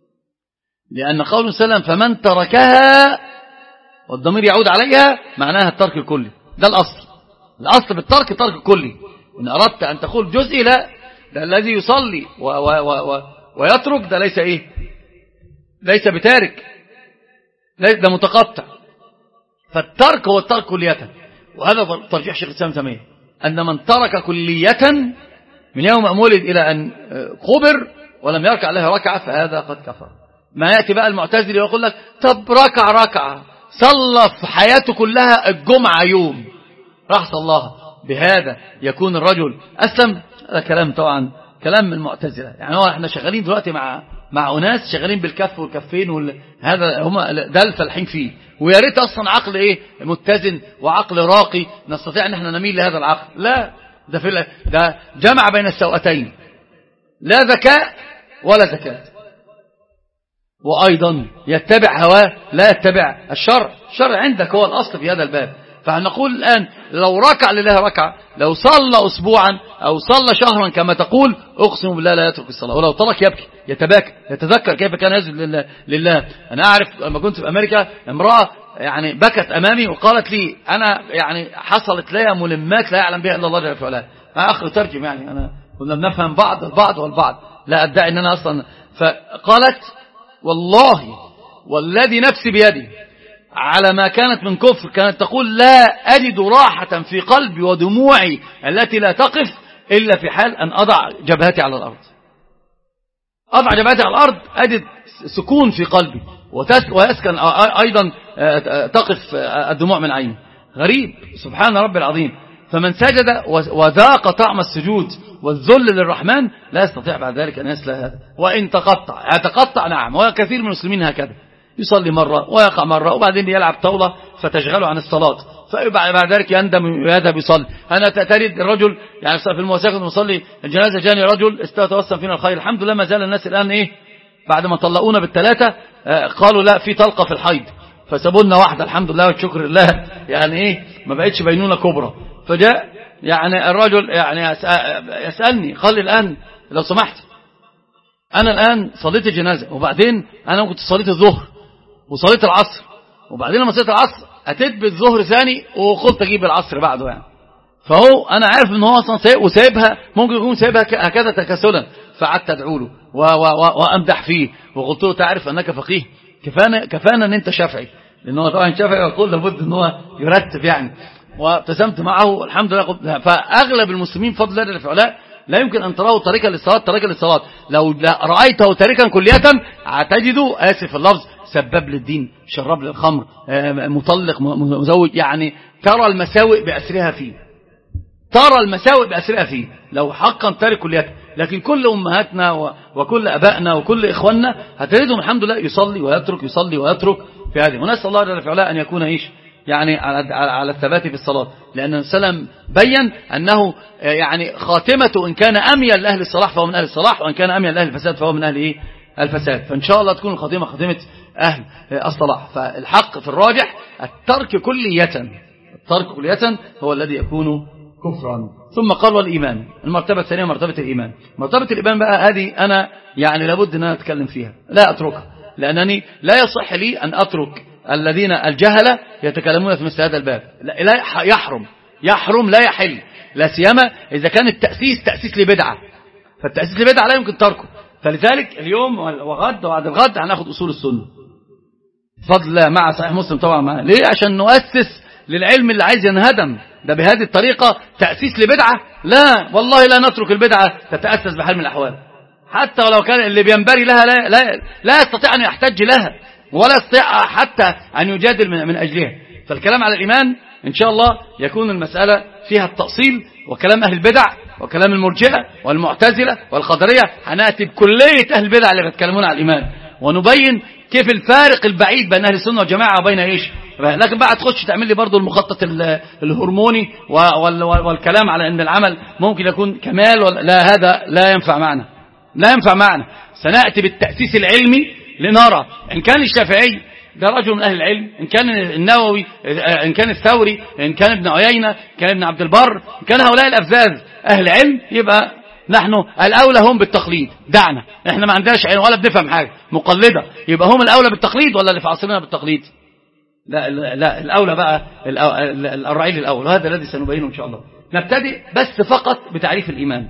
لأن قول سلام فمن تركها والضمير يعود عليها معناها الترك الكلي. ده الأصل، الأصل بالترك الترك الكلي. إن أردت أن تقول جزئي لا، ده الذي يصلي و و و و ويترك ده ليس إيه، ليس بتارك، ده متقطع. فالترك هو الترك كلية، وهذا ترجيح شيخ الإسلام تيمية أن من ترك كلية من يوم أن ولد إلى أن قبر ولم يركع له ركعة فهذا قد كفر. ما يأتي بقى المعتزلي ويقول لك طب ركع ركعة، صلى في حياته كلها الجمعة يوم راح صلاها، بهذا يكون الرجل أسلم؟ هذا كلام طبعا كلام من المعتزلة. يعني هو احنا شغالين دلوقتي مع مع أناس شغالين بالكف والكفين وال... هذا هم ده الفالحين فيه، ويا ريت اصلا عقل ايه متزن وعقل راقي نستطيع ان احنا نميل لهذا العقل. لا، ده في ده جمع بين السوءتين، لا ذكاء ولا زكاة، وايضا يتبع هواه لا يتبع الشرع. الشرع عندك هو الاصل في هذا الباب. فهنقول الآن لو ركع لله ركعة، لو صلى أسبوعا أو صلى شهرا كما تقول، أقسم بالله لا يترك الصلاة، ولو ترك يبكي يتباكى يتذكر كيف كان يسجد لله, لله. أنا أعرف لما كنت في أمريكا امرأة يعني بكت أمامي وقالت لي أنا يعني حصلت لي ملمات لا يعلم بها إلا الله جل وعلا. مع أخ ترجم، يعني أنا كنا بنفهم بعض البعض والبعض، لا أدعي أن أنا أصلا. فقالت والله والذي نفسي بيدي على ما كانت من كفر، كانت تقول لا أجد راحة في قلبي ودموعي التي لا تقف إلا في حال أن أضع جبهتي على الأرض. أضع جبهتي على الأرض أجد سكون في قلبي ويسكن أيضا تقف الدموع من عيني. غريب، سبحان رب العظيم. فمن سجد وذاق طعم السجود والذل للرحمن لا يستطيع بعد ذلك أن يسلى هذا. وإن تقطع يتقطع، نعم، وكثير من المسلمين هكذا، يصلي مرة ويقع مرة وبعدين يلعب طاولة فتشغله عن الصلاة، فبعد ذلك يندم ويذهب يصلي. أنا تريد الرجل يعني في المواساة كنت مصلي الجنازة، جاني رجل استوسم فينا الخير، الحمد لله ما زال الناس الآن إيه بعد ما طلقونا بالثلاثة قالوا لا في طلقة في الحيض، فسابونا واحدة الحمد لله والشكر لله، يعني إيه ما بقتش بينونة كبرى. فجاء يعني الرجل يعني يسألني قال لي الآن لو سمحت أنا الآن صليت الجنازة وبعدين أنا كنت صليت الظهر وصليت العصر، وبعدين لما صليت العصر أتيت بالظهر ثاني وقلت أجيب العصر بعده يعني. فهو أنا عارف أنه هو أصلا سايب وسايبها، ممكن يكون سايبها هكذا تكاسلا، فقعدت أدعو له وأمدح فيه وقلت له تعرف أنك فقيه، كفانا كفانا أن أنت شافعي، لأنه طبعا شافعي يقول لابد أن هو يرتب يعني. وابتسمت معه الحمد لله. فأغلب المسلمين فضل الله في علاء لا يمكن أن تراه طريقا للصلاة طريقا للصلاة، لو رأيته تاركا كلية هتجده آسف اللفظ سباب للدين، شراب للخمر، مطلق، مزوج، يعني ترى المساوئ بأسرها فيه، ترى المساوئ بأسرها فيه لو حقا تارك كليته. لكن كل أمهاتنا وكل أبائنا وكل إخواننا هتجدهم الحمد لله يصلي ويترك يصلي ويترك في هذه. ونسأل الله جل وعلا أن يكون إيش يعني على على الثبات في الصلاة، لأن السلام بين أنه يعني خاتمته إن كان أميل لأهل الصلاح فهو من أهل الصلاح، وإن كان أميل لأهل الفساد فهو من أهل إيه الفساد. فإن شاء الله تكون الخاتمة خاتمة أهل الصلاح. فالحق في الراجح الترك كلية، الترك كلية هو الذي يكون كفرا. ثم قال والإيمان، المرتبة الثانية مرتبة الإيمان. مرتبة الإيمان بقى هذه أنا يعني لابد أن أنا أتكلم فيها، لا أتركها، لأنني لا يصح لي أن أترك الذين الجهلة يتكلمون في مثل هذا الباب. لا يحرم يحرم لا يحل، لا سيما إذا كان التأسيس تأسيس لبدعة، فالتأسيس لبدعة لا يمكن تركه. فلذلك اليوم وغد وبعد الغد هناخد أصول السنة فضل الله مع صحيح مسلم طبعا معنا. ليه؟ عشان نؤسس للعلم اللي عايز ينهدم ده بهذه الطريقة تأسيس لبدعة. لا والله لا نترك البدعة تتأسس بحال من الأحوال، حتى ولو كان اللي بينبري لها لا, لا, لا يستطيع أن يحتج لها ولا يستطيع حتى أن يجادل من, من أجلها. فالكلام على الإيمان إن شاء الله يكون المسألة فيها التأصيل، وكلام أهل البدع وكلام المرجئة والمعتزلة والقدرية هنأتي بكلية أهل البدع اللي بيتكلمون على الإيمان، ونبين كيف الفارق البعيد بين أهل السنة والجماعة وبين إيش. لكن بقى تخش تعمل لي برضو المخطط الهرموني والكلام على أن العمل ممكن يكون كمال، لا هذا لا ينفع معنا، لا ينفع معنا. سنأتي بالتأسيس العلمي لنرى إن كان الشافعي ده رجل من أهل العلم، إن كان النووي، إن كان الثوري، إن كان ابن عيينة، إن كان ابن عبد البر، إن كان هؤلاء الأفذاذ أهل علم، يبقى نحن الأولى هم بالتقليد. دعنا إحنا ما عندناش علم ولا بنفهم حاجة، مقلدة، يبقى هم الأولى بالتقليد ولا اللي في عصرنا بالتقليد؟ لا لا الأولى بقى الرعيل الأول، وهذا الذي سنبينه إن شاء الله. نبتدئ بس فقط بتعريف الإيمان،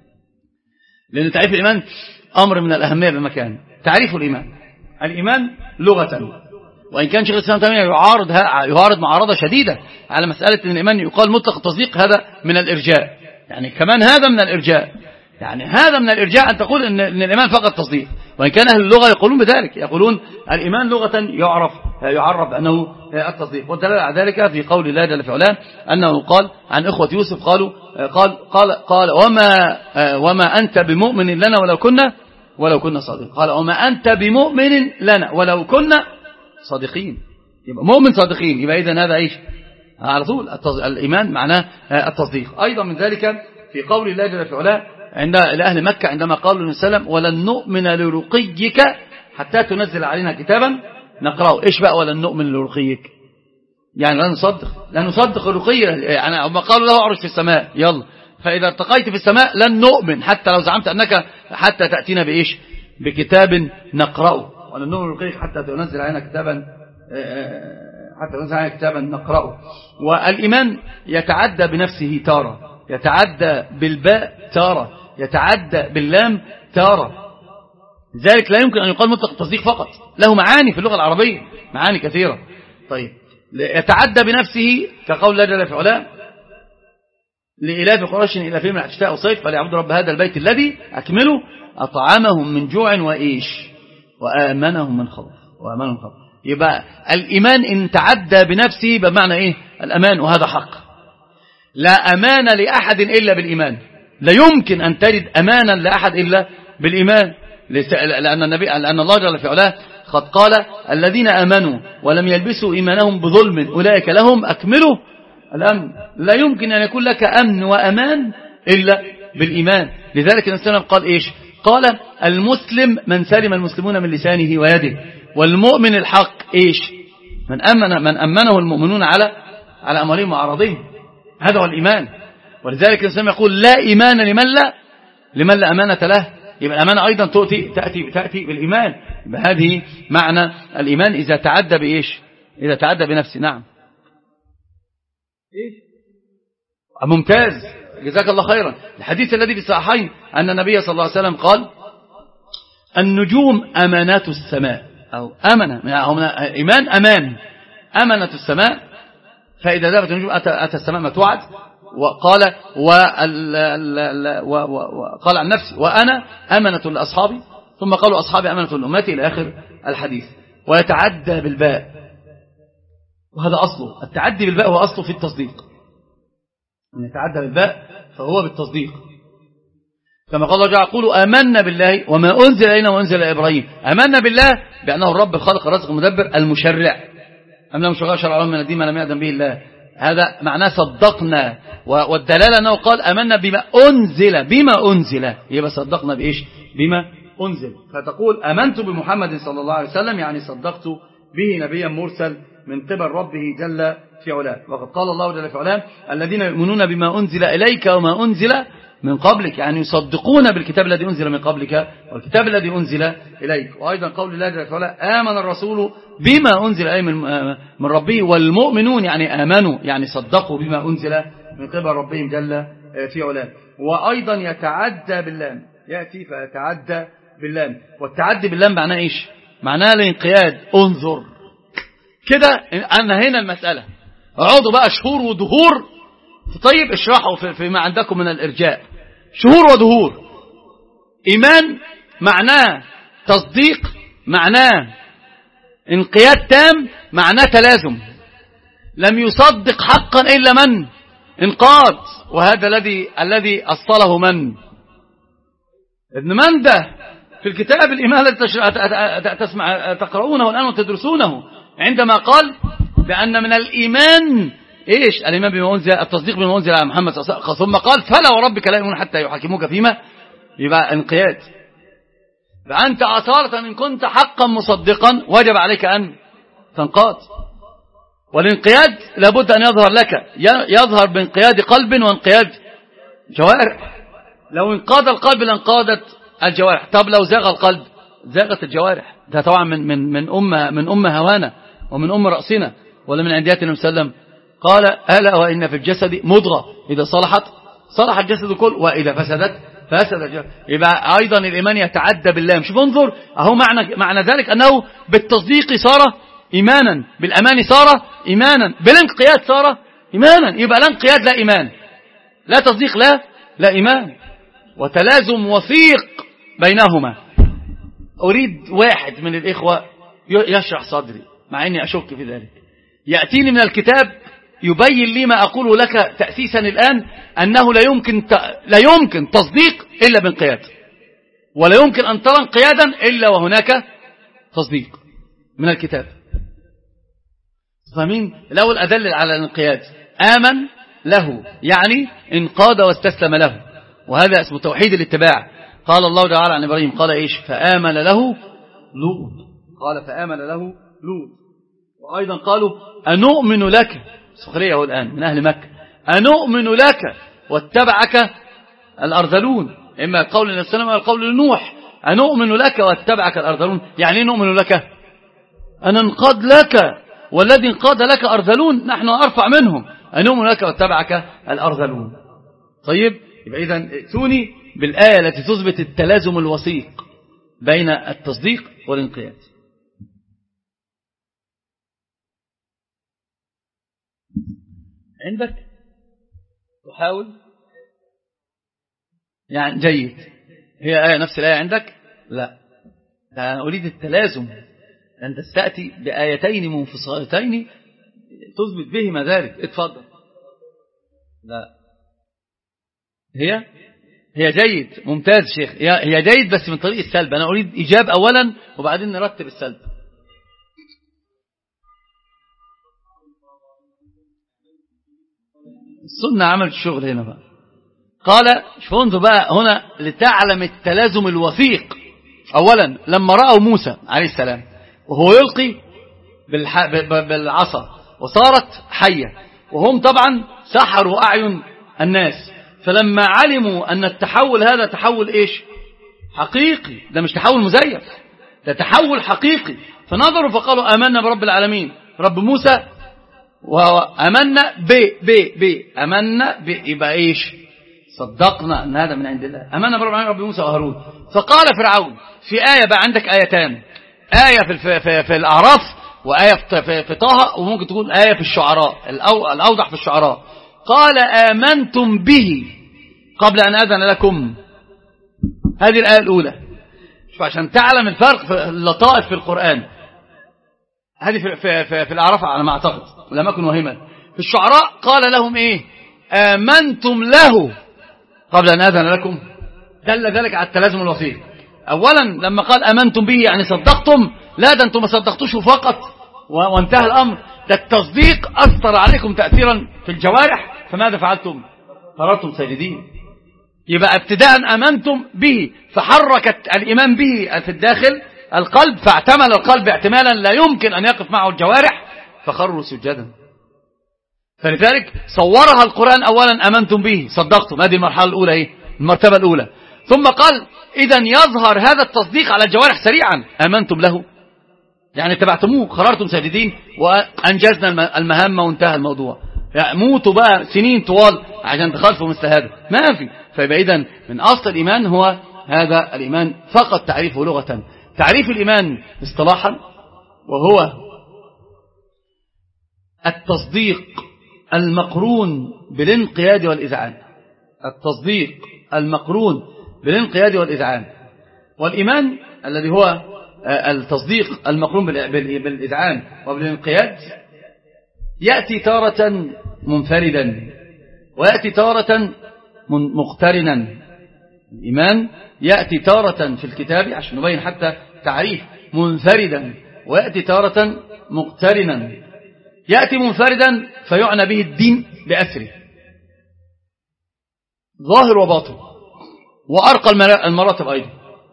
لأن تعريف الإيمان أمر من الأهمية بمكان. تعريف الإيمان، الإيمان لغة، وإن كان شيخ الإسلام تيمية يعارض يعارض معارضة شديدة على مسألة أن الإيمان يقال مطلق التصديق، هذا من الإرجاء، يعني كمان هذا من الإرجاء، يعني هذا من الإرجاء أن تقول أن الإيمان فقط تصديق. وإن كان أهل اللغة يقولون بذلك، يقولون الإيمان لغة يعرف يعرف أنه التصديق. والدلالة على ذلك في قول الله جل وعلا أنه قال عن إخوة يوسف قالوا قال قال قال وما وما أنت بمؤمن لنا ولو كنا ولو كنا صادقين. قال وما أنت بمؤمن لنا ولو كنا صادقين، يبقى مؤمن صادقين، يبقى إذن هذا إيش على طول الإيمان معناه التصديق. أيضا من ذلك في قول الله جل وعلا عند أهل مكة عندما قالوا للنبي صلى الله عليه وسلم ولن نؤمن لرقيك حتى تنزل علينا كتابا نقرأه. إيش بقى ولن نؤمن لرقيك؟ يعني لا نصدق لا نصدق الرقية، يعني ما قالوا له اعرج في السماء يلا، فإذا ارتقيت في السماء لن نؤمن حتى لو زعمت أنك حتى تأتينا بإيش بكتاب نقرأه. ولن نؤمن لرقيك حتى تنزل علينا كتابا حتى تنزل علينا كتابا نقرأه. والإيمان يتعدى بنفسه تارة، يتعدى بالباء تارة، يتعدى باللام تارة، لذلك لا يمكن أن يقال مطلق التصديق فقط، له معاني في اللغة العربية، معاني كثيرة. طيب يتعدى بنفسه كقول الله جل وعلا لإلاف قريش إلافهم الشتاء والصيف فليعبدوا رب هذا البيت الذي أكمله أطعمهم من جوع وإيش وآمنهم من خوف وآمنهم من خوف. يبقى الإيمان إن تعدى بنفسه بمعنى إيه الأمان، وهذا حق. لا أمان لأحد إلا بالإيمان، لا يمكن أن تجد أمانا لأحد إلا بالإيمان، لأن النبي لأن الله جل وعلا قد قال الذين آمنوا ولم يلبسوا إيمانهم بظلم أولئك لهم أكملوا الأمن. لا يمكن أن يكون لك أمن وأمان إلا بالإيمان. لذلك النبي صلى الله عليه وسلم قال إيش؟ قال المسلم من سلم المسلمون من لسانه ويده، والمؤمن الحق إيش؟ من أمن من أمنه المؤمنون على على أموالهم وأعراضهم، هذا هو الإيمان. ولذلك الإسلام يقول لا إيمان لمن لا لمن لا أمانة له. يبقى الأمانة أيضا تأتي تأتي تأتي بالإيمان. هذه معنى الإيمان إذا تعدى بإيش؟ إذا تعدى بنفسه. نعم. إيه؟ ممتاز، جزاك الله خيرا. الحديث الذي في الصحيحين أن النبي صلى الله عليه وسلم قال النجوم أمانات السماء، أو أمنة، إيمان أمان، أمنة السماء، فإذا ذهبت النجوم أتى السماء ما توعد. وقال وقال عن نفسي وأنا أمنة لأصحابي، ثم قالوا أصحابي أمنة لأمتي إلى آخر الحديث. ويتعدى بالباء، وهذا أصله، التعدي بالباء هو أصله في التصديق، أن يتعدى بالباء فهو بالتصديق، كما قال الله جعل قولوا آمنا بالله وما أنزل إلينا وأنزل إلى إبراهيم. آمنا بالله بأنه الرب الخالق الرازق المدبر المشرع، أم لهم شرع شرع لهم من الدين ما لم يأذن به الله، هذا معناه صدقنا. والدلالة أنه قال آمنا بما أنزل، بما أنزل يبقى صدقنا بإيش؟ بما أنزل. فتقول آمنت بمحمد صلى الله عليه وسلم يعني صدقت به نبيا مرسل من قبل ربه جل في علاه. وقد قال الله جل في علاه الذين يؤمنون بما أنزل إليك وما أنزل من قبلك، يعني يصدقون بالكتاب الذي أنزل من قبلك والكتاب الذي أنزل إليك. وأيضا قول الله جل في علاه آمن الرسول بما أنزل إليه من ربه والمؤمنون، يعني آمنوا يعني صدقوا بما أنزل من قبل ربهم جل في علاه. وأيضا يتعدى باللام، يأتي فيتعدى باللام، والتعدي باللام معناه إيش؟ معناه الانقياد. انظر كده أن هنا المسألة، اقعدوا بقى شهور ودهور، طيب اشرحوا فيما عندكم من الإرجاء. شهور ودهور، إيمان معناه تصديق، معناه انقياد تام، معناه تلازم. لم يصدق حقا إلا من انقاد، وهذا الذي الذي أصله من؟ ابن منده في الكتاب الإيمان الذي تسمع تقرؤونه الآن وتدرسونه، عندما قال بأن من الإيمان إيش؟ الإيمان بما أنزل، التصديق بما أنزل على محمد صلى الله عليه وسلم، ثم قال فلا وربك لا يؤمنون حتى يحاكموك فيما، يبقى انقياد. فأنت أصالة إن كنت حقا مصدقا وجب عليك أن تنقاد، والانقياد لابد أن يظهر لك، يظهر بانقياد قلب وانقياد جوارح. لو انقاد القلب لانقادت الجوارح. طب لو زاغ القلب زاغت الجوارح. ده طبعا من من من أمة من أمة هوانا ومن أم رأسنا، ولا من عنديات النبي صلى الله عليه وسلم قال ألا وإن في الجسد مضغة إذا صلحت صلح الجسد كله وإذا فسدت فسد الجسد. يبقى أيضا الإيمان يتعدى بالله. مش بنظر أهو معنى معنى ذلك أنه بالتصديق صار إيمانا، بالأمان صار إيمانا، بالانقياد صار إيمانا. يبقى لا انقياد لا إيمان، لا تصديق لا لا إيمان، وتلازم وثيق بينهما. أريد واحد من الإخوة يشرح صدري، مع أني أشك في ذلك، يأتيني من الكتاب يبين لي ما أقوله لك تأسيسا الآن، أنه لا يمكن لا يمكن تصديق إلا بانقياد، ولا يمكن أن ترى انقيادا إلا وهناك تصديق من الكتاب. فمين الأول أدلل على الانقياد؟ آمن له يعني انقاد واستسلم له، وهذا اسمه توحيد الاتباع. قال الله تعالى عن إبراهيم قال إيش؟ فآمن له لوط، قال فآمن له لوط. وأيضا قالوا أنؤمن لك، سخرية الآن من أهل مكة، أنؤمن لك واتبعك الأرذلون، إما القول للنبي صلى الله عليه وسلم والقول لنوح، أنؤمن لك واتبعك الأرذلون. يعني نؤمن لك أن انقاد لك، والذي انقاد لك أرذلون، نحن أرفع منهم، أنؤمن لك واتبعك الأرذلون. طيب يبقى إذن ائتوني بالآية التي تثبت التلازم الوثيق بين التصديق والانقياد. عندك تحاول يعني جيد، هي آية نفس الآية عندك؟ لا، أنا أريد التلازم، أن تستأتي بآيتين منفصلتين تثبت بهما ذلك. اتفضل. لا، هي هي جيد، ممتاز شيخ، هي جيد بس من طريق السلب. أنا أريد إيجاب أولا وبعدين نرتب السلب. السنة عملت الشغل هنا بقى. قال شوفوا بقى هنا لتعلم التلازم الوثيق. أولا لما رأوا موسى عليه السلام وهو يلقي بالعصا وصارت حية، وهم طبعا سحروا أعين الناس، فلما علموا أن التحول هذا تحول إيش؟ حقيقي، ده مش تحول مزيف، ده تحول حقيقي، فنظروا فقالوا آمنا برب العالمين، رب موسى وأمنا ب ب ب أمنا ب يبقى إيش؟ صدقنا أن هذا من عند الله. أمنا برب العالمين رب موسى وهارون. فقال فرعون في آية بقى، عندك آيتان، آية في, في, في الأعراف وآية في, في طه، وممكن تكون آية في الشعراء، الأوضح في الشعراء. قال آمنتم به قبل أن أذن لكم. هذه الآية الأولى عشان تعلم الفرق في اللطائف في القرآن. هذه في, في, في, في الأعراف على ما أعتقد لم أكن وهما. في الشعراء قال لهم إيه؟ آمنتم له قبل أن أذن لكم. دل ذلك على التلازم الوثيق. أولا لما قال آمنتم به يعني صدقتم، لا ده أنتم ما صدقتوش فقط وانتهى الأمر، ده التصديق أثر عليكم تأثيرا في الجوارح، فماذا فعلتم؟ فررتم ساجدين. يبقى ابتداء آمنتم به، فحركت الإيمان به في الداخل القلب، فاعتمل القلب اعتمالا لا يمكن أن يقف معه الجوارح، فخروا سجدا. فلذلك صورها القرآن أولا آمنتم به صدقتم، هذه المرحلة الأولى، ايه المرتبة الأولى. ثم قال إذن يظهر هذا التصديق على الجوارح سريعا. آمنتم له يعني اتبعتموه، خررتم ساجدين، وأنجزنا المهمة وانتهى الموضوع. يعني موتوا بقى سنين طوال عشان تخالفوا مثل هذا، ما في. فيبقى إذن من أصل الإيمان هو هذا الإيمان فقط تعريفه لغة. تعريف الإيمان اصطلاحا وهو التصديق المقرون بالانقياد والإذعان. التصديق المقرون بالانقياد والإذعان. والإيمان الذي هو التصديق المقرون بالإذعان وبالانقياد يأتي تارة منفردا ويأتي تارة مقترنا. الإيمان يأتي تارة في الكتاب عشان نبين حتى تعريف منفردا، ويأتي تارة مقترنا. يأتي منفردا فيعنى به الدين بأسره ظاهر وباطن، وأرقى المراتب أيضا.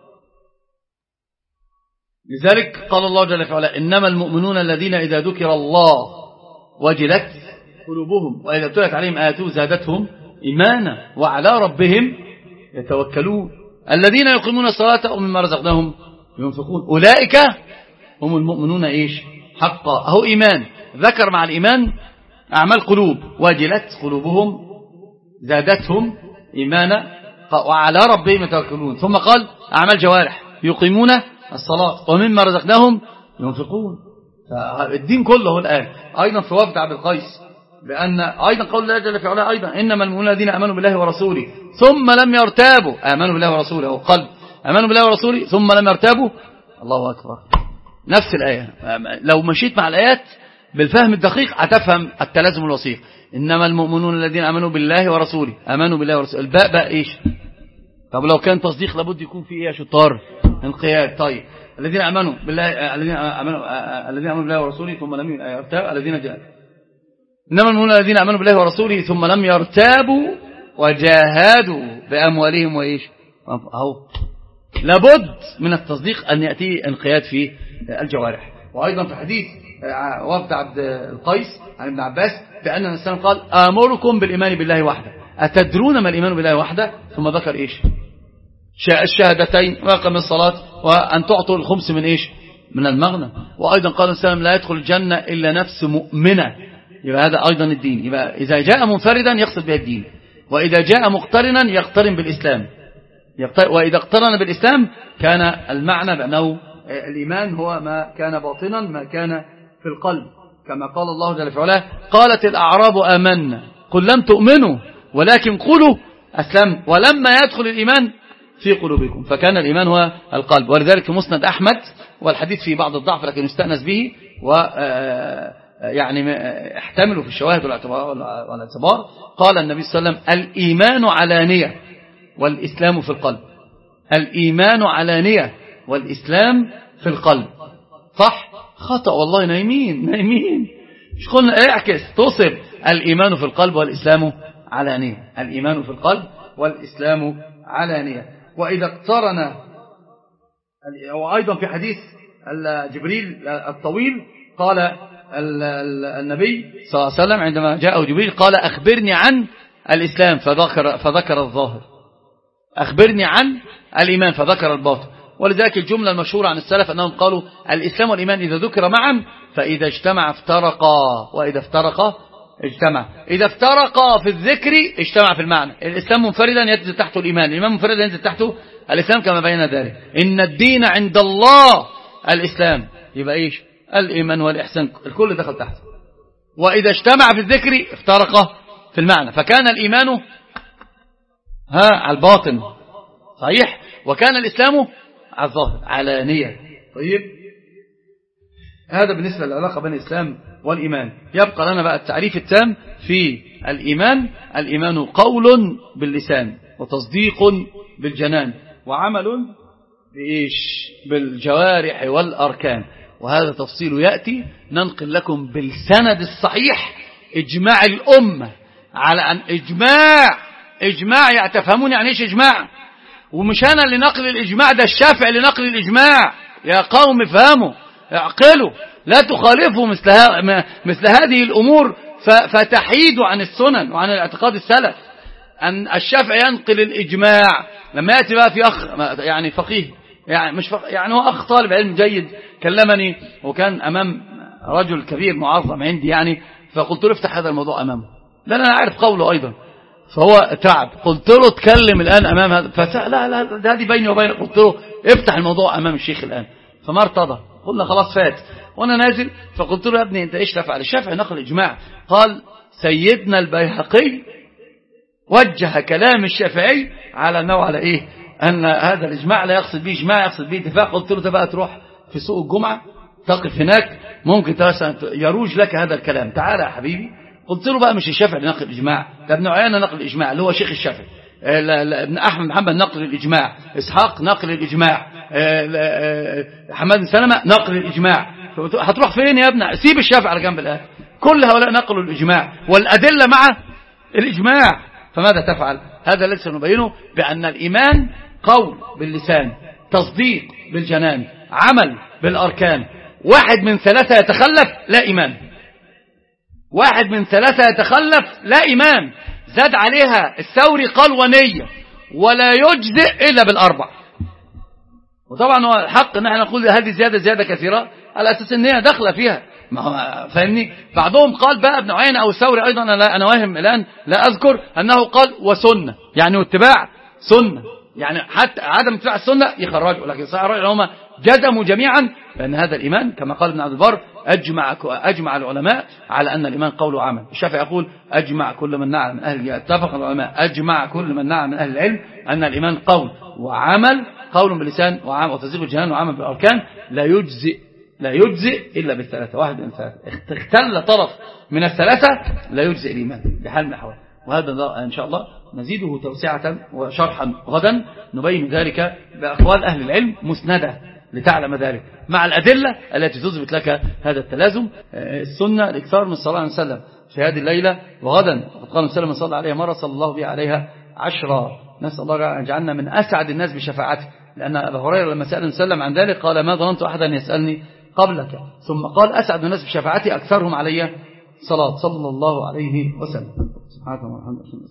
لذلك قال الله جل وعلا إنما المؤمنون الذين إذا ذكر الله وجلت قلوبهم وإذا تلت عليهم آياته زادتهم إيمانا وعلى ربهم يتوكلون الذين يقيمون الصلاة ومما رزقناهم ينفقون أولئك هم المؤمنون إيش حقا. أهو إيمان ذكر مع الإيمان أعمال قلوب، وجلت قلوبهم زادتهم إيمانا وعلى ربهم يتوكلون. ثم قال أعمال جوارح يقيمون الصلاة ومما رزقناهم ينفقون. الدين كله هو الآن. أيضا في وفد عبد القيس بأن أيضا قول الله جل وعلا أيضا إنما المؤمنون الذين آمنوا بالله ورسوله ثم لم يرتابوا. آمنوا بالله ورسوله هو قلب، آمنوا بالله ورسوله ثم لم يرتابوا. الله أكبر. نفس الآية. لو مشيت مع الآيات بالفهم الدقيق هتفهم التلازم الوثيق. إنما المؤمنون الذين آمنوا بالله ورسوله، آمنوا بالله ورسوله. الباء بقى إيش؟ طب لو كان تصديق لابد يكون فيه إيه يا شطار؟ انقياد. طيب الذين آمنوا بالله الذين آمنوا الذين آمنوا بالله ورسوله ثم لم يرتابوا الذين جاءوا. إنما المؤمنون الذين آمنوا بالله ورسوله ثم لم يرتابوا وجاهدوا بأموالهم وإيش؟ أهو لابد من التصديق أن يأتي انقياد في الجوارح. وأيضا في حديث وفد عبد القيس عن ابن عباس بأن الإسلام قال آمركم بالإيمان بالله وحده. أتدرون ما الإيمان بالله وحده؟ ثم ذكر إيش؟ الشهادتين وإقام الصلاة وأن تعطوا الخمس من إيش؟ من المغنم. وأيضا قال الإسلام لا يدخل الجنة إلا نفس مؤمنة. يبقى هذا أيضا الدين. يبقى إذا جاء منفردا يقصد به الدين، وإذا جاء مقترنا يقترن بالإسلام، وإذا اقترن بالإسلام كان المعنى بأنه الإيمان هو ما كان باطنا ما كان في القلب، كما قال الله جل وعلا قالت الأعراب آمنا قل لم تؤمنوا ولكن قولوا أسلم ولما يدخل الإيمان في قلوبكم. فكان الإيمان هو القلب. ولذلك مسند أحمد والحديث في بعض الضعف لكن يستأنس به، و يعني احتملوا في الشواهد والاعتبار. قال النبي صلى الله عليه وسلم الإيمان علانية والإسلام في القلب. الإيمان علانية والإسلام في القلب. صح؟ خطأ والله. نايمين نايمين مش قلنا اعكس تصب. الإيمان في القلب والإسلام علانية. الإيمان في القلب والإسلام علانية. وإذا اقترن، وأيضا في حديث جبريل الطويل قال النبي صلى الله عليه وسلم عندما جاءه جبريل قال أخبرني عن الإسلام فذكر, فذكر الظاهر، أخبرني عن الإيمان فذكر الباطن. ولذلك الجملة المشهورة عن السلف أنهم قالوا الإسلام والإيمان إذا ذكر معا فإذا اجتمع افترقا وإذا افترقا اجتمع. إذا افترقا في الذكر اجتمع في المعنى. الإسلام منفردا ينزل تحته الإيمان، الإيمان منفردا ينزل تحته الإسلام كما بين ذلك. إن الدين عند الله الإسلام، يبقى إيش؟ الإيمان والإحسان الكل دخل تحته. وإذا اجتمع في الذكر افترقا في المعنى، فكان الإيمان ها على الباطن صحيح، وكان الإسلام على الظاهر علانية. طيب هذا بالنسبة للعلاقة بين الإسلام والإيمان. يبقى لنا بقى التعريف التام في الإيمان. الإيمان قول باللسان وتصديق بالجنان وعمل بإيش؟ بالجوارح والأركان. وهذا تفصيل يأتي. ننقل لكم بالسند الصحيح إجماع الأمة على أن إجماع إجماع يعني تفهمون يعني إيش إجماع؟ ومش أنا اللي نقل الإجماع، ده الشافعي اللي نقل الإجماع. يا قوم افهموا اعقلوا، لا تخالفوا مثل, مثل هذه الأمور فتحيدوا عن السنن وعن الاعتقاد السلف. أن الشافعي ينقل الإجماع لما يأتي بقى في أخ يعني فقيه يعني مش فقيه يعني هو أخ طالب علم جيد كلمني وكان أمام رجل كبير معظم عندي يعني، فقلت له افتح هذا الموضوع أمامه لأن أنا عارف قوله أيضا، فهو تعب. قلت له اتكلم الآن أمام هذا فسأل لا لا هذه بيني وبينك. قلت له افتح الموضوع أمام الشيخ الآن، فما ارتضى. قلنا خلاص فات وانا نازل، فقلت له يا ابني انت ايش تفعل؟ الشافعي نقل اجماع. قال سيدنا البيهقي وجه كلام الشافعي على انه على ايه؟ ان هذا الاجماع لا يقصد به اجماع، يقصد به اتفاق. قلت له تبقى تروح في سوق الجمعة تقف هناك ممكن يروج لك هذا الكلام، تعال يا حبيبي. قلت له بقى مش الشافعي اللي نقل الاجماع، ده ابن عيينة نقل الاجماع اللي هو شيخ الشافعي، ابن احمد محمد نقل الاجماع، اسحاق نقل الاجماع، حماد بن سلمة نقل الاجماع. هتروح فين يا ابني؟ سيب الشافعي على جنب الآن، كل هؤلاء نقلوا الاجماع والادله مع الاجماع. فماذا تفعل؟ هذا الذي سنبينه بان الايمان قول باللسان، تصديق بالجنان، عمل بالاركان. واحد من ثلاثه يتخلف لا ايمان، واحد من ثلاثه يتخلف لا ايمان. زاد عليها الثوري قال ونية ولا يجزئ إلا بالأربع. وطبعا هو الحق ان احنا نقول هذه زيادة زيادة كثيرة على أساس ان هي داخله فيها، ما هو فاهمني. بعضهم قال بقى ابن عيينة أو الثوري أيضا، أنا, أنا واهم الآن لا أذكر أنه قال وسنة يعني واتباع سنة، يعني حتى عدم اتباع السنة يخرجوا. لكن صحيح الرأي هم جزموا جميعا بأن هذا الإيمان كما قال ابن عبد البر أجمع, أجمع العلماء على أن الإيمان قول وعمل. الشافعي يقول أجمع كل من نعلم من أهل، اتفق العلماء أجمع كل من نعلم من أهل العلم أن الإيمان قول وعمل، قول باللسان وعمل وتصديق بالجنان وعمل بالأركان. لا يجزئ لا يجزئ إلا بالثلاثة، واحد من الثلاثة. اختل طرف من الثلاثة لا يجزئ الإيمان بحال من الأحوال. وهذا إن شاء الله نزيده توسعة وشرحا غدا، نبين ذلك بأقوال أهل العلم مسندة لتعلم ذلك مع الأدلة التي تثبت لك هذا التلازم. السنة الإكثار من الصلاة عليه وسلم في هذه الليلة وغدا. وقد قال وسلم صلى عليها مرة صلى الله بها عليها عشرة. نسأل الله أن يجعلنا من أسعد الناس بشفاعته، لأن أبا هريرة لما سأل وسلم عن ذلك قال ما ظننت أحدا يسألني قبلك، ثم قال أسعد الناس بشفاعتي أكثرهم علي صلاة صلى الله عليه وسلم. سبحانه وتعالى.